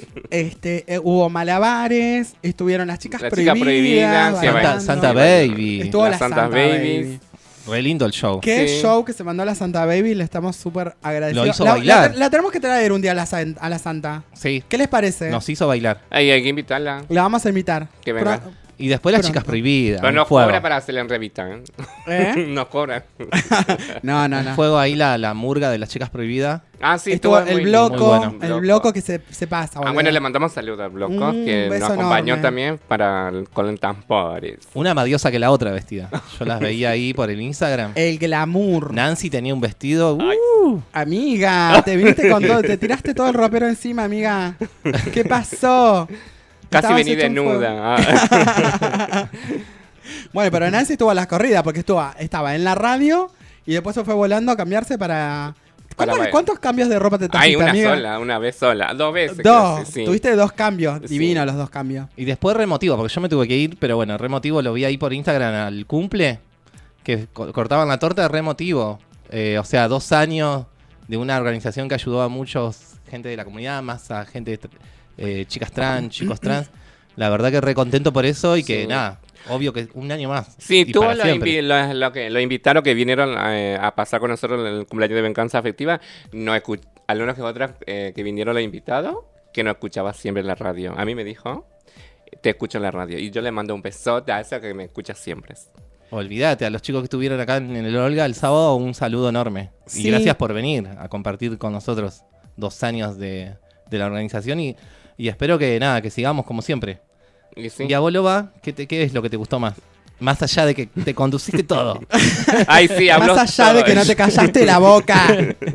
Hubo malabares, estuvieron las chicas La chica prohibida, prohibidas, sí, bailando. Santa Baby. Estuvo Las la Santas Santa Babies. Baby. Re lindo el show. Qué Sí. show que se mandó la Santa Baby, le estamos súper agradecidos. Lo hizo La- bailar. La tenemos que traer un día a la Santa. Sí, ¿Qué les parece? nos hizo bailar. Ay, hay que invitarla. La vamos a invitar. Que venga. Y después las Pronto. chicas prohibidas. Pero un nos fuego. cobra para hacerla en revista, ¿eh? ¿Eh? Nos cobra. No, no, Un no. fuego ahí la murga de las chicas prohibidas. Ah, sí, Estuvo estuvo el muy bloco, muy bueno. el bloco que se pasa. Ah, boludo. bueno, le mandamos saludos al bloco Un que nos beso acompañó enorme. también con el tambores. Una más diosa que la otra vestida. Yo las veía ahí por el Instagram. El glamour. Nancy tenía un vestido. Amiga, te viniste con todo, te tiraste todo el ropero encima, amiga. ¿Qué pasó? Casi Estabas vení hecho un fuego. desnuda. Ah. Bueno, pero Nancy estuvo a las corridas porque estaba en la radio y después se fue volando a cambiarse para... Para ¿Cuántos cambios de ropa te Ay, trajiste, una amiga? sola, una vez sola. 2 veces. Dos. casi, sí. Tuviste 2 cambios. Sí. Divinos los 2 cambios. Y después remotivo, porque yo me tuve que ir, pero bueno, remotivo lo vi ahí por Instagram al cumple, que cortaban la torta de remotivo. O sea, 2 años de una organización que ayudó a muchos, gente de la comunidad, más a gente, chicas trans, chicos trans. La verdad que re contento por eso y que Sí. nada, obvio que un año más. Sí, y tú para lo, siempre. lo invitaron que vinieron a pasar con nosotros el cumpleaños de Venganza Afectiva. No algunos que otras que vinieron los invitados, que no escuchaba siempre en la radio. A mí me dijo, te escucho en la radio. Y yo le mando un besote a esa que me escucha siempre. Olvídate, a los chicos que estuvieron acá en el Olga el sábado, un saludo enorme. Sí. Y gracias por venir a compartir con nosotros 2 años de la organización y espero que nada, que sigamos como siempre. Y sí. Y a vos, Loba, ¿qué es lo que te gustó más? Más allá de que te conduciste todo. Ay, sí, habló Más allá todo de que no ella. te callaste la boca.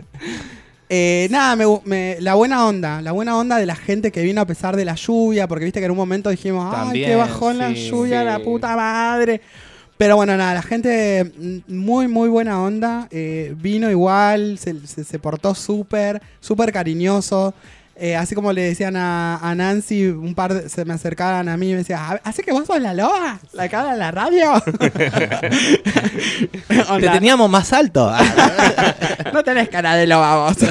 Nada, la buena onda de la gente que vino a pesar de la lluvia, porque viste que en un momento dijimos, ay, También, qué bajón la sí, lluvia, sí. la puta madre. Pero bueno, nada, la gente muy, muy buena onda, vino igual, se portó súper cariñoso. Así como le decían a Nancy, se me acercaban a mí y me decían, ¿así que vos sos la loba? ¿La que habla en la radio? Te Onda, teníamos más alto. no tenés cara de loba vos.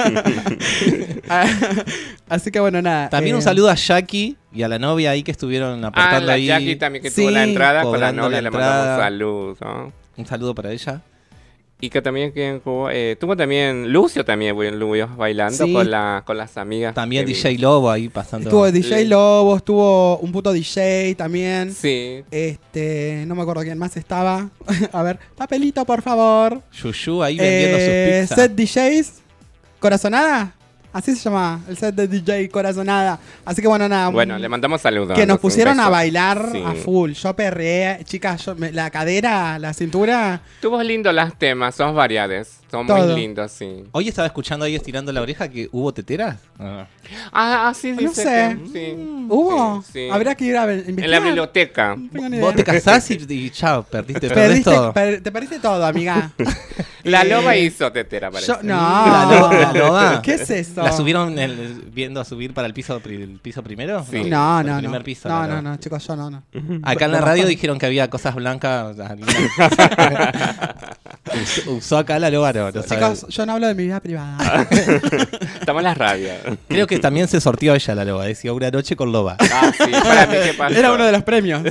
Así que bueno, nada. También un saludo a Jackie y a la novia ahí que estuvieron Ah, aportando la ahí. Jackie también que Sí, tuvo la entrada con la cobrando novia, la le mandamos entrada. saludos. ¿No? Un saludo para ella. Y que también tuvo también Lucio también bailando Sí. con las amigas. También que DJ Lobo ahí pasando. Estuvo DJ Le- Lobo, estuvo un puto DJ también. Sí. No me acuerdo quién más estaba. A ver, papelito, por favor. Yuyu ahí vendiendo sus pizzas. Set DJs, Corazonada. Así se llama, el set de DJ Corazonada. Así que bueno, nada. Bueno, le mandamos saludos. que nos un pusieron a beso. bailar Sí. a full. Yo perreé, chicas, la cadera, la cintura. Tuvo lindos los temas, son variados. Son Todo. muy lindos, sí. Hoy estaba escuchando ahí estirando la oreja que hubo teteras. Ah. Sí, No dice sé. que sí. ¿Hubo? Sí, sí. Habría que ir a investigar. En la biblioteca. No tengo ni Vos idea. te casás y chao, perdés todo. Te perdiste todo, amiga. La Eh, loba hizo tetera, parece. yo- no. La loba. ¿Qué es eso? ¿La subieron viendo a subir para el piso primero? Sí. No, Para no, el no. primer piso, No, la no, loba. no, chicos, yo no. Acá en la Lo radio mejor. dijeron que había cosas blancas. Usó acá la loba, no Chicos, sabes. yo no hablo de mi vida privada. Estamos en la radio. Creo que también se sortió ella la loba. Decía una noche con loba. Sí, para mí, ¿qué pasó? Era uno de los premios.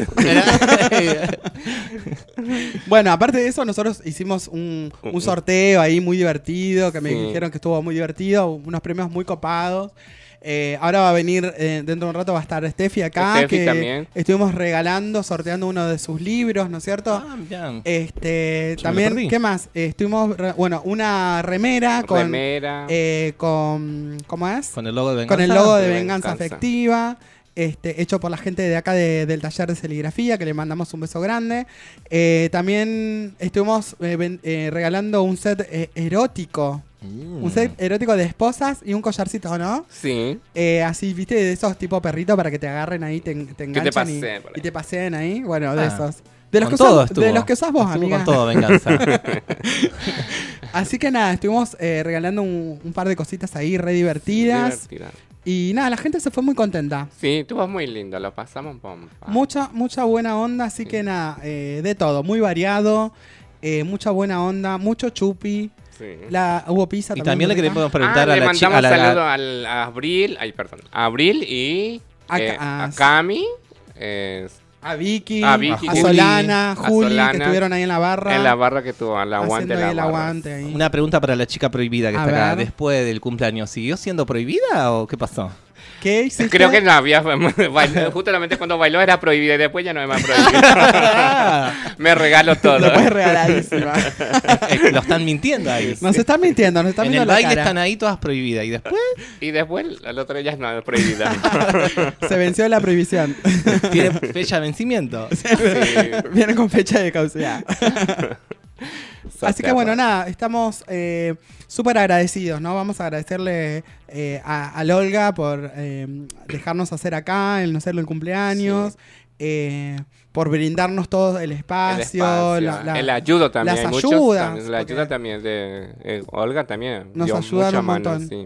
Bueno, aparte de eso, nosotros hicimos un sorteo ahí muy divertido, que me Sí. dijeron que estuvo muy divertido, unos premios muy copados. Ahora va a venir, dentro de un rato va a estar Steffi acá, Steffi que también. estuvimos regalando, sorteando uno de sus libros, ¿no es cierto? Ah, mirá. Yo También, me lo perdí. ¿qué más? Una remera con... Remera. ¿Cómo es? Con el logo de Venganza. Con el logo de De Venganza Venganza. Afectiva, hecho por la gente de acá del taller de serigrafía, que le mandamos un beso grande. También estuvimos regalando un set erótico. Un set erótico de esposas y un collarcito, ¿no? Sí. Así, viste, de esos tipo perritos para que te agarren ahí, te enganchen paseen por ahí. y te paseen ahí. Bueno, de Ah. esos. De los, Con que todo usás, estuvo. de los que usás vos, Estuvo amiga. con todo, Venganza. Así que nada, estuvimos regalando un par de cositas ahí re divertidas. Divertida. Y nada, la gente se fue muy contenta. Sí, estuvo muy lindo, lo pasamos bomba. Mucha buena onda, así que nada, de todo, muy variado, mucha buena onda, mucho chupi. Sí. Hubo pizza Y también le muy rica. queremos preguntar le a la mandamos chica. saludo a Abril, a Abril y a Cami, a Vicky, a Vicky, a Juli, Solana, a Juli, Solana, que estuvieron ahí en la barra. en la barra que tuvo, al aguante haciendo la ahí el barra. aguante ahí. Una pregunta para la chica prohibida que A está acá. ver. Después del cumpleaños, ¿siguió siendo prohibida o qué pasó? ¿Qué hiciste? Creo que no había justamente cuando bailó era prohibida y después ya no es más prohibida. Me regalo todo. Después regaladísima. Lo están mintiendo ahí. Nos están mintiendo, nos están En viendo el la baile cara. están ahí todas prohibidas. ¿Y después? Y después al otro día no es prohibida. Se venció la prohibición. ¿Tiene fecha de vencimiento? Viene con fecha de caducidad. Así que bueno, nada, estamos súper agradecidos, ¿no? Vamos a agradecerle a Olga por dejarnos hacer acá, el no hacerlo el cumpleaños, por brindarnos todo el espacio, el ayudo también. las hay muchos ayudas, también, la ayuda también de Olga también. nos dio ayudan mucha un mano, montón. sí.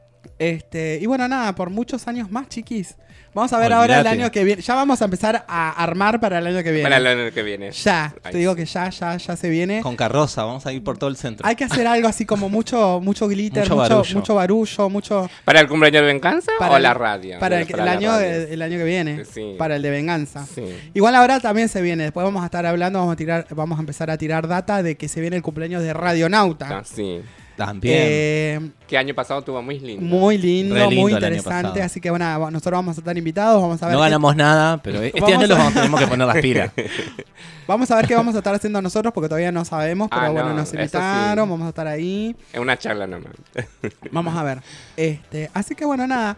Y bueno, nada, por muchos años más, chiquis. Vamos a ver ahora el Olvídate. año que viene. Ya vamos a empezar a armar para el año que viene. Para el año que viene. Ya, Ahí te digo sí. que ya se viene. Con carroza, vamos a ir por todo el centro. Hay que hacer algo así como mucho glitter, Mucho barullo. mucho ¿Para el cumpleaños de Venganza Para o el- la radio? para el la año, radio. el año que viene, Sí. para el de Venganza. Sí. Igual ahora también se viene, después vamos a estar hablando, vamos a empezar a tirar data de que se viene el cumpleaños de Radionauta. Ah, sí. También. Que año pasado estuvo muy lindo. Muy lindo, Re lindo muy el año interesante, pasado. así que bueno, nosotros vamos a estar invitados, vamos a ver No ganamos nada, pero este Vamos año a- tenemos que poner las pilas. vamos a ver qué vamos a estar haciendo nosotros porque todavía no sabemos, pero Ah, bueno, no, nos eso invitaron, sí. vamos a estar ahí. Es una charla nomás. Vamos a ver. Así que bueno, nada.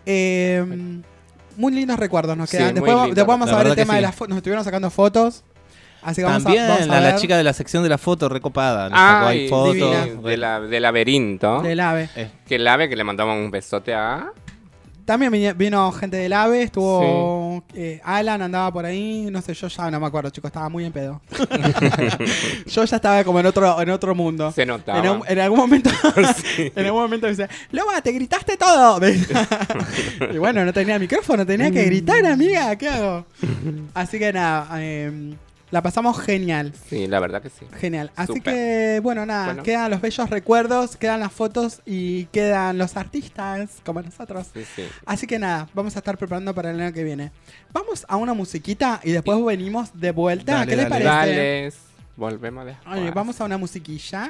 Muy lindos recuerdos nos Sí, quedan. muy Después, lindo. después vamos La a ver el verdad que tema de sí. las fotos. Nos estuvieron sacando fotos. Así que También vamos a la ver. chica de la sección de la foto recopada. Nos sacó ahí Ay, fotos. divina. del laberinto. Del AVE. Que el ave que le mandamos un besote a... También vino gente del AVE. Estuvo Alan, andaba por ahí. No sé, yo ya no me acuerdo, chicos. Estaba muy en pedo. Yo ya estaba como en otro mundo. Se notaba. En algún momento en algún momento me dice, Loba, te gritaste todo. Y bueno, no tenía micrófono, tenía que gritar, amiga, ¿qué hago? Así que nada, la pasamos genial. Sí, la verdad que sí. Genial. Así Súper. que, bueno, nada, Bueno. quedan los bellos recuerdos, quedan las fotos y quedan los artistas como nosotros. Sí, sí. Así que nada, vamos a estar preparando para el año que viene. Vamos a una musiquita y después venimos de vuelta. Dale, ¿Qué les dale. parece? Dale, volvemos después. Oye, vamos a una musiquilla.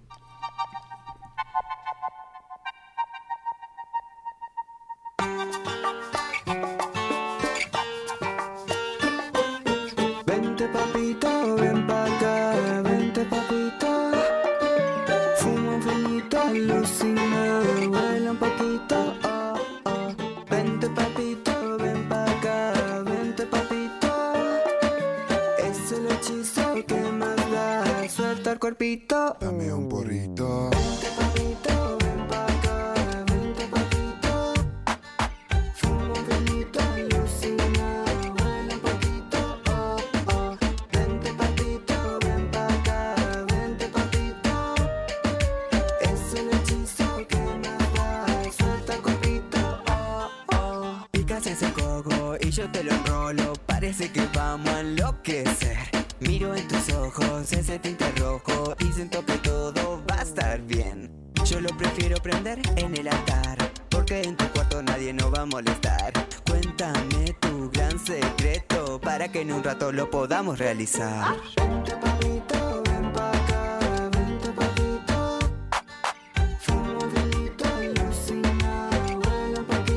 Vente papito, ven pa' acá, vente papito. Fuma un finito, alucina, vuela un poquito, oh, oh. Vente papito, ven pa' acá, vente papito. Es el hechizo que más da, suelta el cuerpito. Dame un porrito. Vente papito, ven pa' acá, vente papito. Fuma un finito, alucina, vuela un poquito, oh, oh. Vente papito, ven pa' acá, vente papito. Es el hechizo que más da, suelta el cuerpito, oh, oh. Picas ese coco y yo te lo enrolo, parece que vamos a enloquecer. Miro en tus ojos ese tinte rojo y siento que todo va a estar bien. Yo lo prefiero prender en el altar, porque en tu cuarto nadie nos va a molestar. Cuéntame tu gran secreto para que en un rato lo podamos realizar. Vente papito, ven pa' acá, vente papito. Fuma un vinito, alucina, vuela un poquito.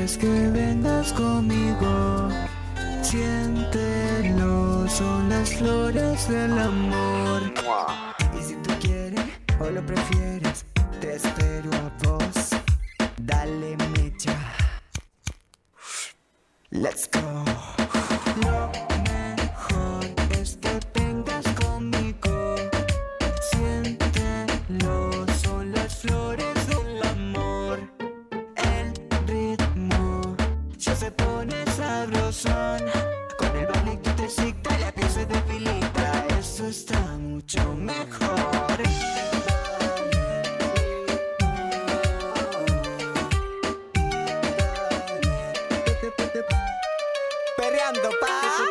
quieres que vengas conmigo, siéntelo, son las flores del amor. Y si tú quieres o lo prefieres, te espero a vos. Dale mecha. Let's go. Lo mejor es que vengas conmigo, siéntelo, son las flores del amor. El ritmo ya se pone sabrosón, con el baile que te excita, la piel se debilita, eso está mucho mejor. Perreando, pa.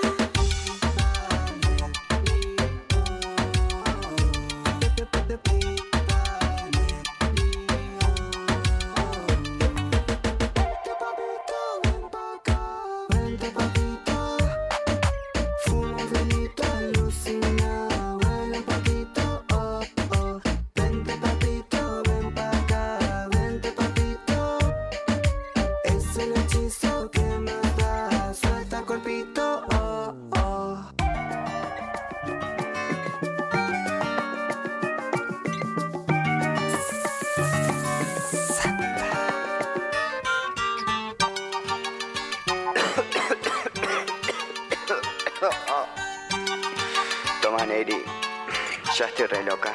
Vente, papito, fuma un filito, alucina, huele un poquito, oh, oh. Vente, papito, ven pa' acá, vente, papito, es el hechizo que me da, suelta el cuerpito, oh, oh. Toma, Neri, ya estoy re loca.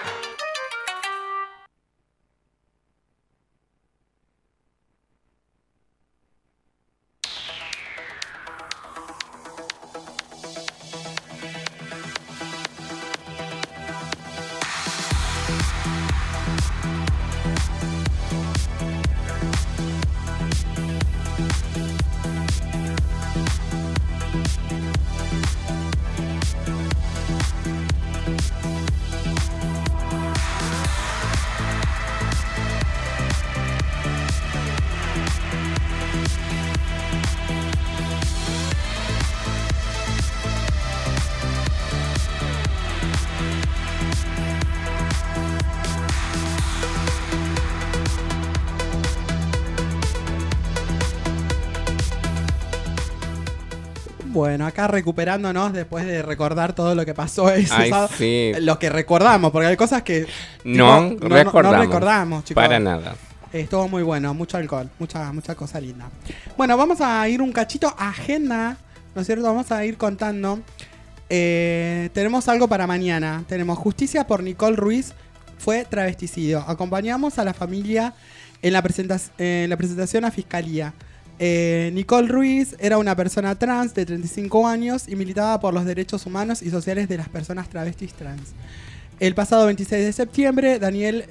Bueno, acá recuperándonos después de recordar todo lo que pasó ese Ay, sábado. sí. Lo que recordamos, porque hay cosas que No tipo, recordamos. no recordamos, chicos. Para nada. Estuvo muy bueno, mucho alcohol, mucha cosa linda. Bueno, vamos a ir un cachito a agenda, ¿no es cierto? Vamos a ir contando. Tenemos algo para mañana. Tenemos Justicia por Nicole Ruiz, fue travesticidio. Acompañamos a la familia en la presentación a Fiscalía. Nicole Ruiz era una persona trans de 35 años y militaba por los derechos humanos y sociales de las personas travestis trans. El pasado 26 de septiembre, Daniel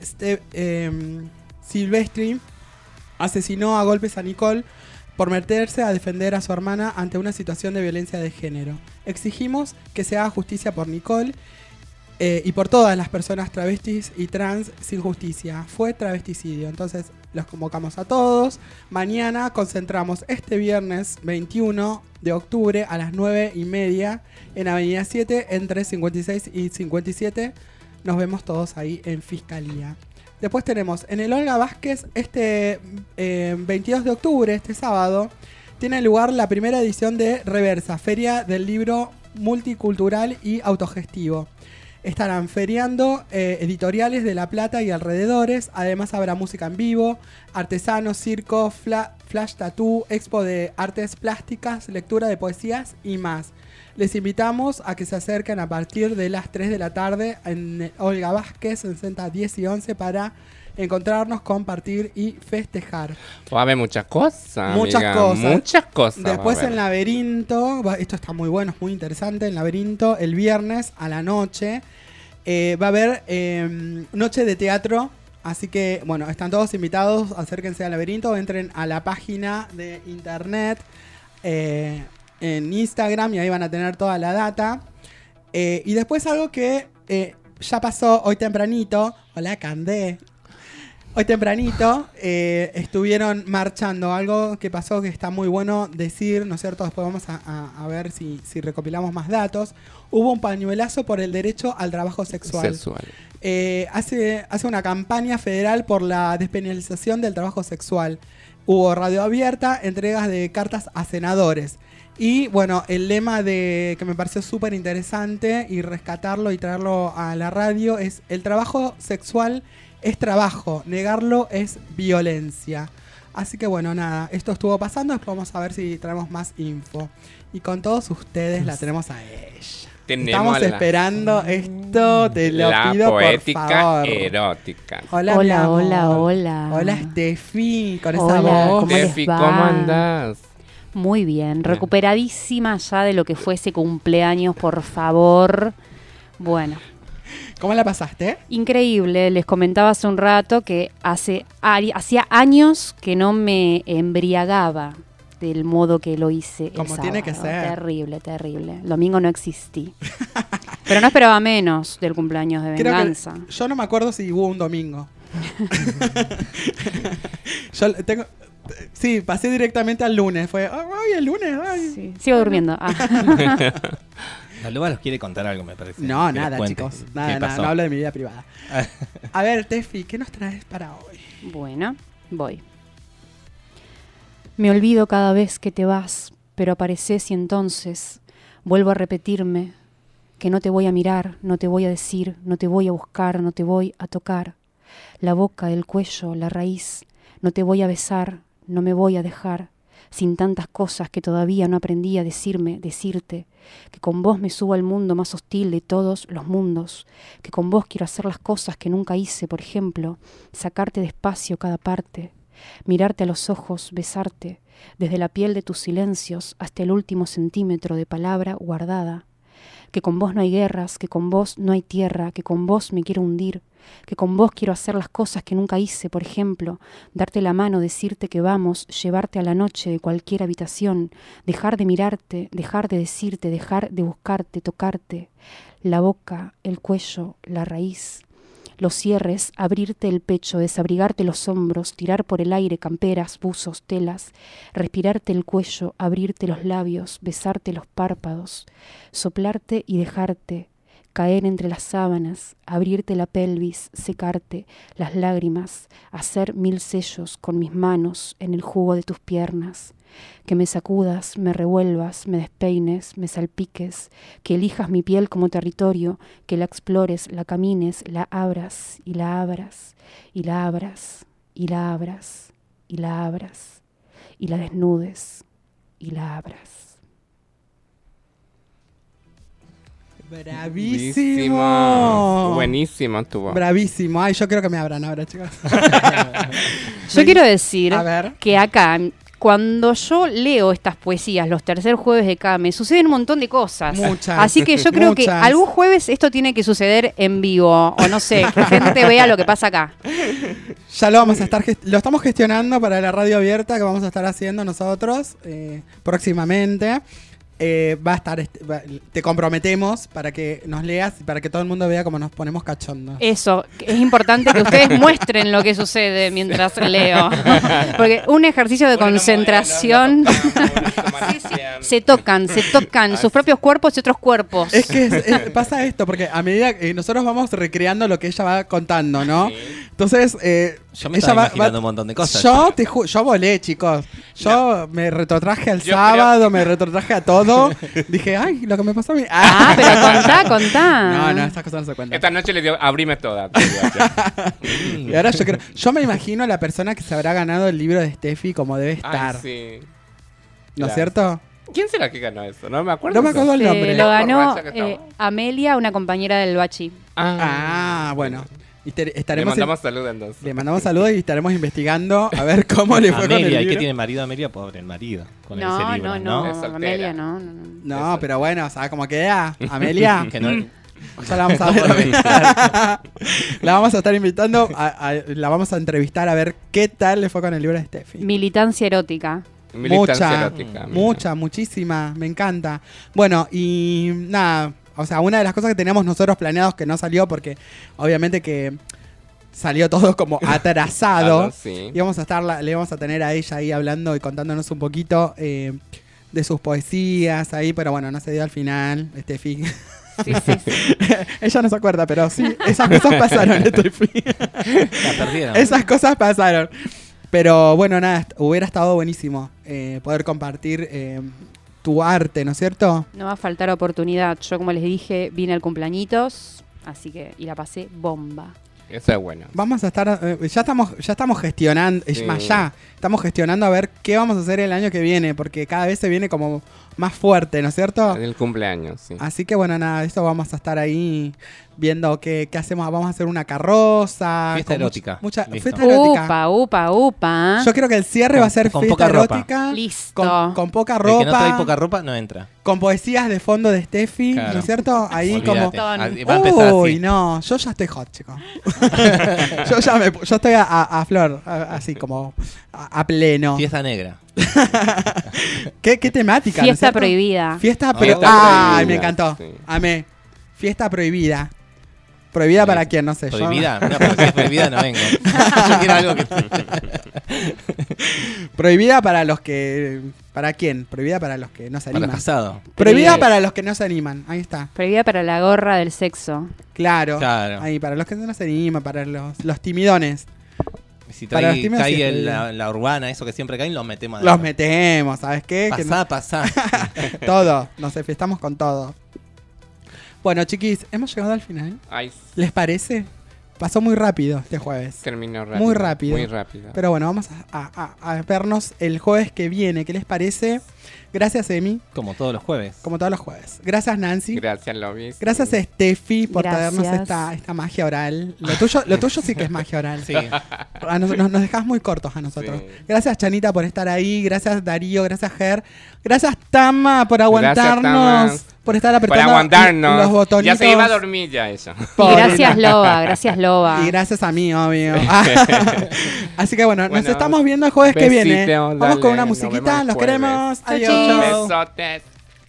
Silvestri asesinó a golpes a Nicole por meterse a defender a su hermana ante una situación de violencia de género. Exigimos que se haga justicia por Nicole y por todas las personas travestis y trans sin justicia. Fue travesticidio. Entonces los convocamos a todos. Mañana concentramos este viernes 21 de octubre a las 9:30 en Avenida 7 entre 56 y 57. Nos vemos todos ahí en Fiscalía. Después tenemos en el Olga Vázquez este 22 de octubre, este sábado, tiene lugar la primera edición de Reversa, Feria del Libro Multicultural y Autogestivo. Estarán feriando editoriales de La Plata y alrededores. Además habrá música en vivo, artesanos, circo, flash tattoo, expo de artes plásticas, lectura de poesías y más. Les invitamos a que se acerquen a partir de las 3 de la tarde en Olga Vázquez, en Senta 10 y 11, para encontrarnos, compartir y festejar. Va a haber muchas cosas. Muchas amiga, cosas. Muchas cosas. Después va a haber. en Laberinto, esto está muy bueno, es muy interesante. En Laberinto, el viernes a la noche, va a haber noche de teatro. Así que, bueno, están todos invitados. Acérquense al Laberinto, entren a la página de internet en Instagram y ahí van a tener toda la data. Y después algo que ya pasó hoy tempranito. Hola, Candé. Hoy tempranito estuvieron marchando, algo que pasó que está muy bueno decir, ¿no es cierto? Después vamos a ver si recopilamos más datos. Hubo un pañuelazo por el derecho al trabajo sexual. Hace una campaña federal por la despenalización del trabajo sexual. hubo radio abierta, entregas de cartas a senadores. Y bueno, el lema que me pareció súper interesante y rescatarlo y traerlo a la radio es: el trabajo sexual es trabajo, negarlo es violencia. Así que bueno, nada, esto estuvo pasando, después vamos a ver si traemos más info. Y con todos ustedes la tenemos a ella. Estamos esperando esto, te lo la pido poética por favor. erótica. Hola, mi Hola, amor. hola, hola. Hola, Steffi, con esa Hola, voz. ¿cómo les Steffi, va? ¿cómo andás? Muy bien, recuperadísima ya de lo que fue ese cumpleaños, por favor. Bueno, ¿Cómo la pasaste? increíble. Les comentaba hace un rato que hacía años que no me embriagaba del modo que lo hice. Como el tiene que sábado. ser. Terrible, terrible. El domingo no existí. Pero no esperaba menos del cumpleaños de Creo venganza. que yo no me acuerdo si hubo un domingo. Yo tengo... Sí, pasé directamente al lunes. Fue, ay, el lunes, ay. Sí, sigo durmiendo. Ah. La Loba nos quiere contar algo, me parece. No, Que les nada, cuente. chicos. ¿Qué Nada, pasó? no hablo de mi vida privada. A ver, Tefi, ¿qué nos traes para hoy? Bueno, voy. Me olvido cada vez que te vas, pero apareces y entonces vuelvo a repetirme que no te voy a mirar, no te voy a decir, no te voy a buscar, no te voy a tocar. La boca, el cuello, la raíz, no te voy a besar, no me voy a dejar, sin tantas cosas que todavía no aprendí a decirte, que con vos me subo al mundo más hostil de todos los mundos, que con vos quiero hacer las cosas que nunca hice, por ejemplo, sacarte despacio cada parte, mirarte a los ojos, besarte, desde la piel de tus silencios hasta el último centímetro de palabra guardada, que con vos no hay guerras, que con vos no hay tierra, que con vos me quiero hundir, que con vos quiero hacer las cosas que nunca hice, por ejemplo, darte la mano, decirte que vamos, llevarte a la noche de cualquier habitación, dejar de mirarte, dejar de decirte, dejar de buscarte, tocarte, la boca, el cuello, la raíz, los cierres, abrirte el pecho, desabrigarte los hombros, tirar por el aire camperas, buzos, telas, respirarte el cuello, abrirte los labios, besarte los párpados, soplarte y dejarte, caer entre las sábanas, abrirte la pelvis, secarte las lágrimas, hacer 1000 sellos con mis manos en el jugo de tus piernas, que me sacudas, me revuelvas, me despeines, me salpiques, que elijas mi piel como territorio, que la explores, la camines, la abras y la abras, y la abras, y la abras, y la abras, y la desnudes, y la abras. ¡Bravísimo! Buenísimo estuvo. Bravísimo. Ay, yo creo que me abran ahora, chicos. Yo quiero decir A ver. que acá, cuando yo leo estas poesías los tercer jueves de cada mes, suceden un montón de cosas. Muchas. Así que yo creo que Muchas. algún jueves esto tiene que suceder en vivo. O no sé, que gente vea lo que pasa acá. Ya lo vamos a estar lo estamos gestionando para la radio abierta que vamos a estar haciendo nosotros próximamente. Va a estar, te comprometemos para que nos leas y para que todo el mundo vea cómo nos ponemos cachondos. Eso, es importante que ustedes muestren lo que sucede mientras leo. Porque un ejercicio de concentración... Sí, sí, se tocan sus propios cuerpos y otros cuerpos. Es que pasa esto, porque a medida que nosotros vamos recreando lo que ella va contando, ¿no? Entonces, yo me estaba imaginando un montón de cosas. Yo volé, chicos. Yo me retrotraje al sábado, me retrotraje a todo. Dije, ay, lo que me pasó a mí. Ah, pero contá. No, estas cosas no se cuentan. Esta noche le dio abrime toda. Y ahora yo me imagino a la persona que se habrá ganado el libro de Steffi como debe estar. Ay, sí. ¿No es cierto? ¿Quién será que ganó eso? No me acuerdo. No me acuerdo el nombre. Lo ganó Borracha que estaba. Amelia, una compañera del Bachi. Ah, bueno. Y Le estaremos mandamos saludos entonces. le mandamos saludos y estaremos investigando a ver cómo le fue con el Amelia, ¿y libro. qué tiene marido Amelia? Pobre el marido. Con ese libro, no, Es soltera. Amelia no. No, pero bueno, ¿sabes cómo queda? Amelia. Que no- Ya la vamos a ver. La vamos a estar invitando, la vamos a entrevistar a ver qué tal le fue con el libro de Steffi. Militancia erótica. Militancia erótica, mira. Muchísima, me encanta. Bueno, y nada, o sea, una de las cosas que teníamos nosotros planeados que no salió porque obviamente que salió todo como atrasado. Sí. Y vamos a estar, le vamos a tener a ella ahí hablando y contándonos un poquito de sus poesías ahí, pero bueno, no se dio al final, Steffi. Sí. Ella no se acuerda, pero sí, esas cosas pasaron, Steffi. La perdieron. Esas cosas pasaron. Pero bueno, nada, hubiera estado buenísimo poder compartir tu arte, ¿no es cierto? No va a faltar oportunidad. Yo, como les dije, vine al cumpleañitos, así que y la pasé bomba. Eso es bueno. Vamos a estar, ya estamos gestionando, es más, ya estamos gestionando a ver qué vamos a hacer el año que viene, porque cada vez se viene como más fuerte, ¿no es cierto? El cumpleaños, sí. Así que bueno, nada, esto vamos a estar ahí viendo qué hacemos. Vamos a hacer una carroza. Fiesta erótica. Mucha Listo. fiesta erótica. Upa. Yo creo que el cierre va a ser con fiesta poca ropa. erótica. Listo. Con poca El que no trae ropa. poca ropa no entra. Con poesías de fondo de Steffi, Claro. ¿no es cierto? Ahí Olvídate. como. Va a empezar Uy, así. no, yo ya estoy hot, chicos. yo estoy a flor, así como a pleno. Fiesta negra. ¿Qué temática? ¿no es Fiesta cierto? prohibida. Fiesta Fiesta prohibida. Ay, prohibida, me encantó. sí. Amé. Fiesta prohibida. ¿Prohibida para quién? No sé. yo- ¿Prohibida? No, pero si es prohibida no vengo. Yo quiero algo que... Prohibida para los que... ¿Para quién? Prohibida para los que no se Para animan. casado. Prohibida para los que no se animan. Ahí está. Prohibida para la gorra del sexo. Claro. Claro. Ahí, para los que no se animan, para los timidones. Si Para los trae, tímidos sí cae es la urbana, eso que siempre caen, los metemos Los metemos, ¿sabes qué? Que Pasá. todo. Nos enfiestamos con todo. Bueno, chiquis, hemos llegado al final. Ay, ¿Les parece? Pasó muy rápido este jueves. terminó rápido. Muy rápido. Muy rápido. Pero bueno, vamos a vernos el jueves que viene. ¿Qué les parece? Gracias, Emi. Como todos los jueves. Como todos los jueves. Gracias, Nancy. Gracias, Lobis. Gracias, Steffi, por Gracias. traernos esta magia oral. Lo tuyo sí que es magia oral. Sí. Nos dejás muy cortos a nosotros. Sí. Gracias, Chanita, por estar ahí. Gracias, Darío. Gracias, Ger. Gracias, Tama, por Gracias, aguantarnos. Tama. Por estar Por apretando aguantarnos. los botonitos. Ya se iba a dormir ya eso. Y Pobre gracias, la- Loba. Gracias, Loba. Y gracias a mí, obvio. Así que bueno, nos Bueno, estamos viendo el jueves que viene. besitos, Vamos con dale, una nos musiquita. vemos el Los jueves. queremos. Chau, Adiós. Besotes.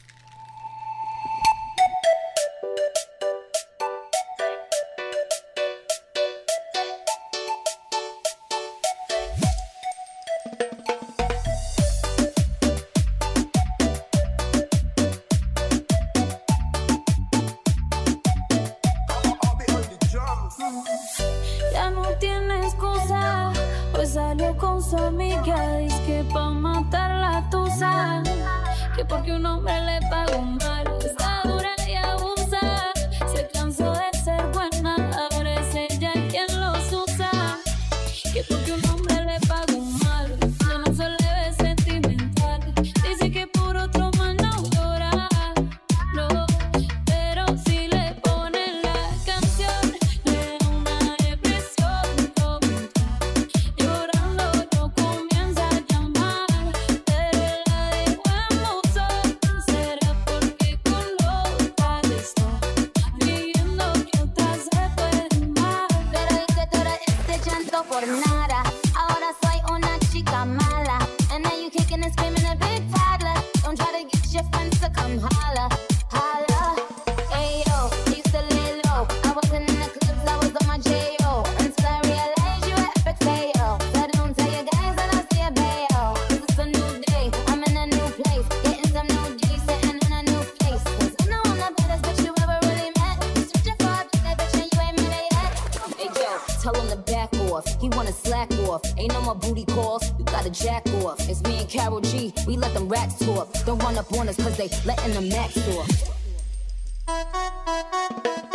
Ya no tiene excusa, pues salió con su amiga, dice que pa' matar la tusa, que porque un hombre le pagó mal, está dura y abusa, se cansó de ser buena, ahora es ella quien los usa, que porque un hombre le pagó mal, ya no se le ve sentimental, dice que por otro man no llora, no, pero si le ponen la canción, le da una depresión tonta, llorando no comienza a llamar, pero la dejó en buzón, será porque con otra está, viendo que otra se puede más, pero hice todo este llanto por nada, ahora soy una chica mala, and now you kicking and screaming a big toddler, don't try to get your friends to come holla, holla, ayo, used to lay low, I wasn't in the clubs, I was on my J.O. Until I realized you were epic fail. So don't tell your guys that I see a bail. 'Cause it's a new day, I'm in a new place, getting some new G's, sitting in a new place. 'Cause you know I'm the baddest bitch you ever really met. You switching for a bad bitch and you ain't met it yet. Hey yo, tell him to back off, he wanna slack off. Ain't no more booty calls, you gotta jack off. It's me and Karol G, we let them rats talk. Don't run up on us 'cause they letting them max off.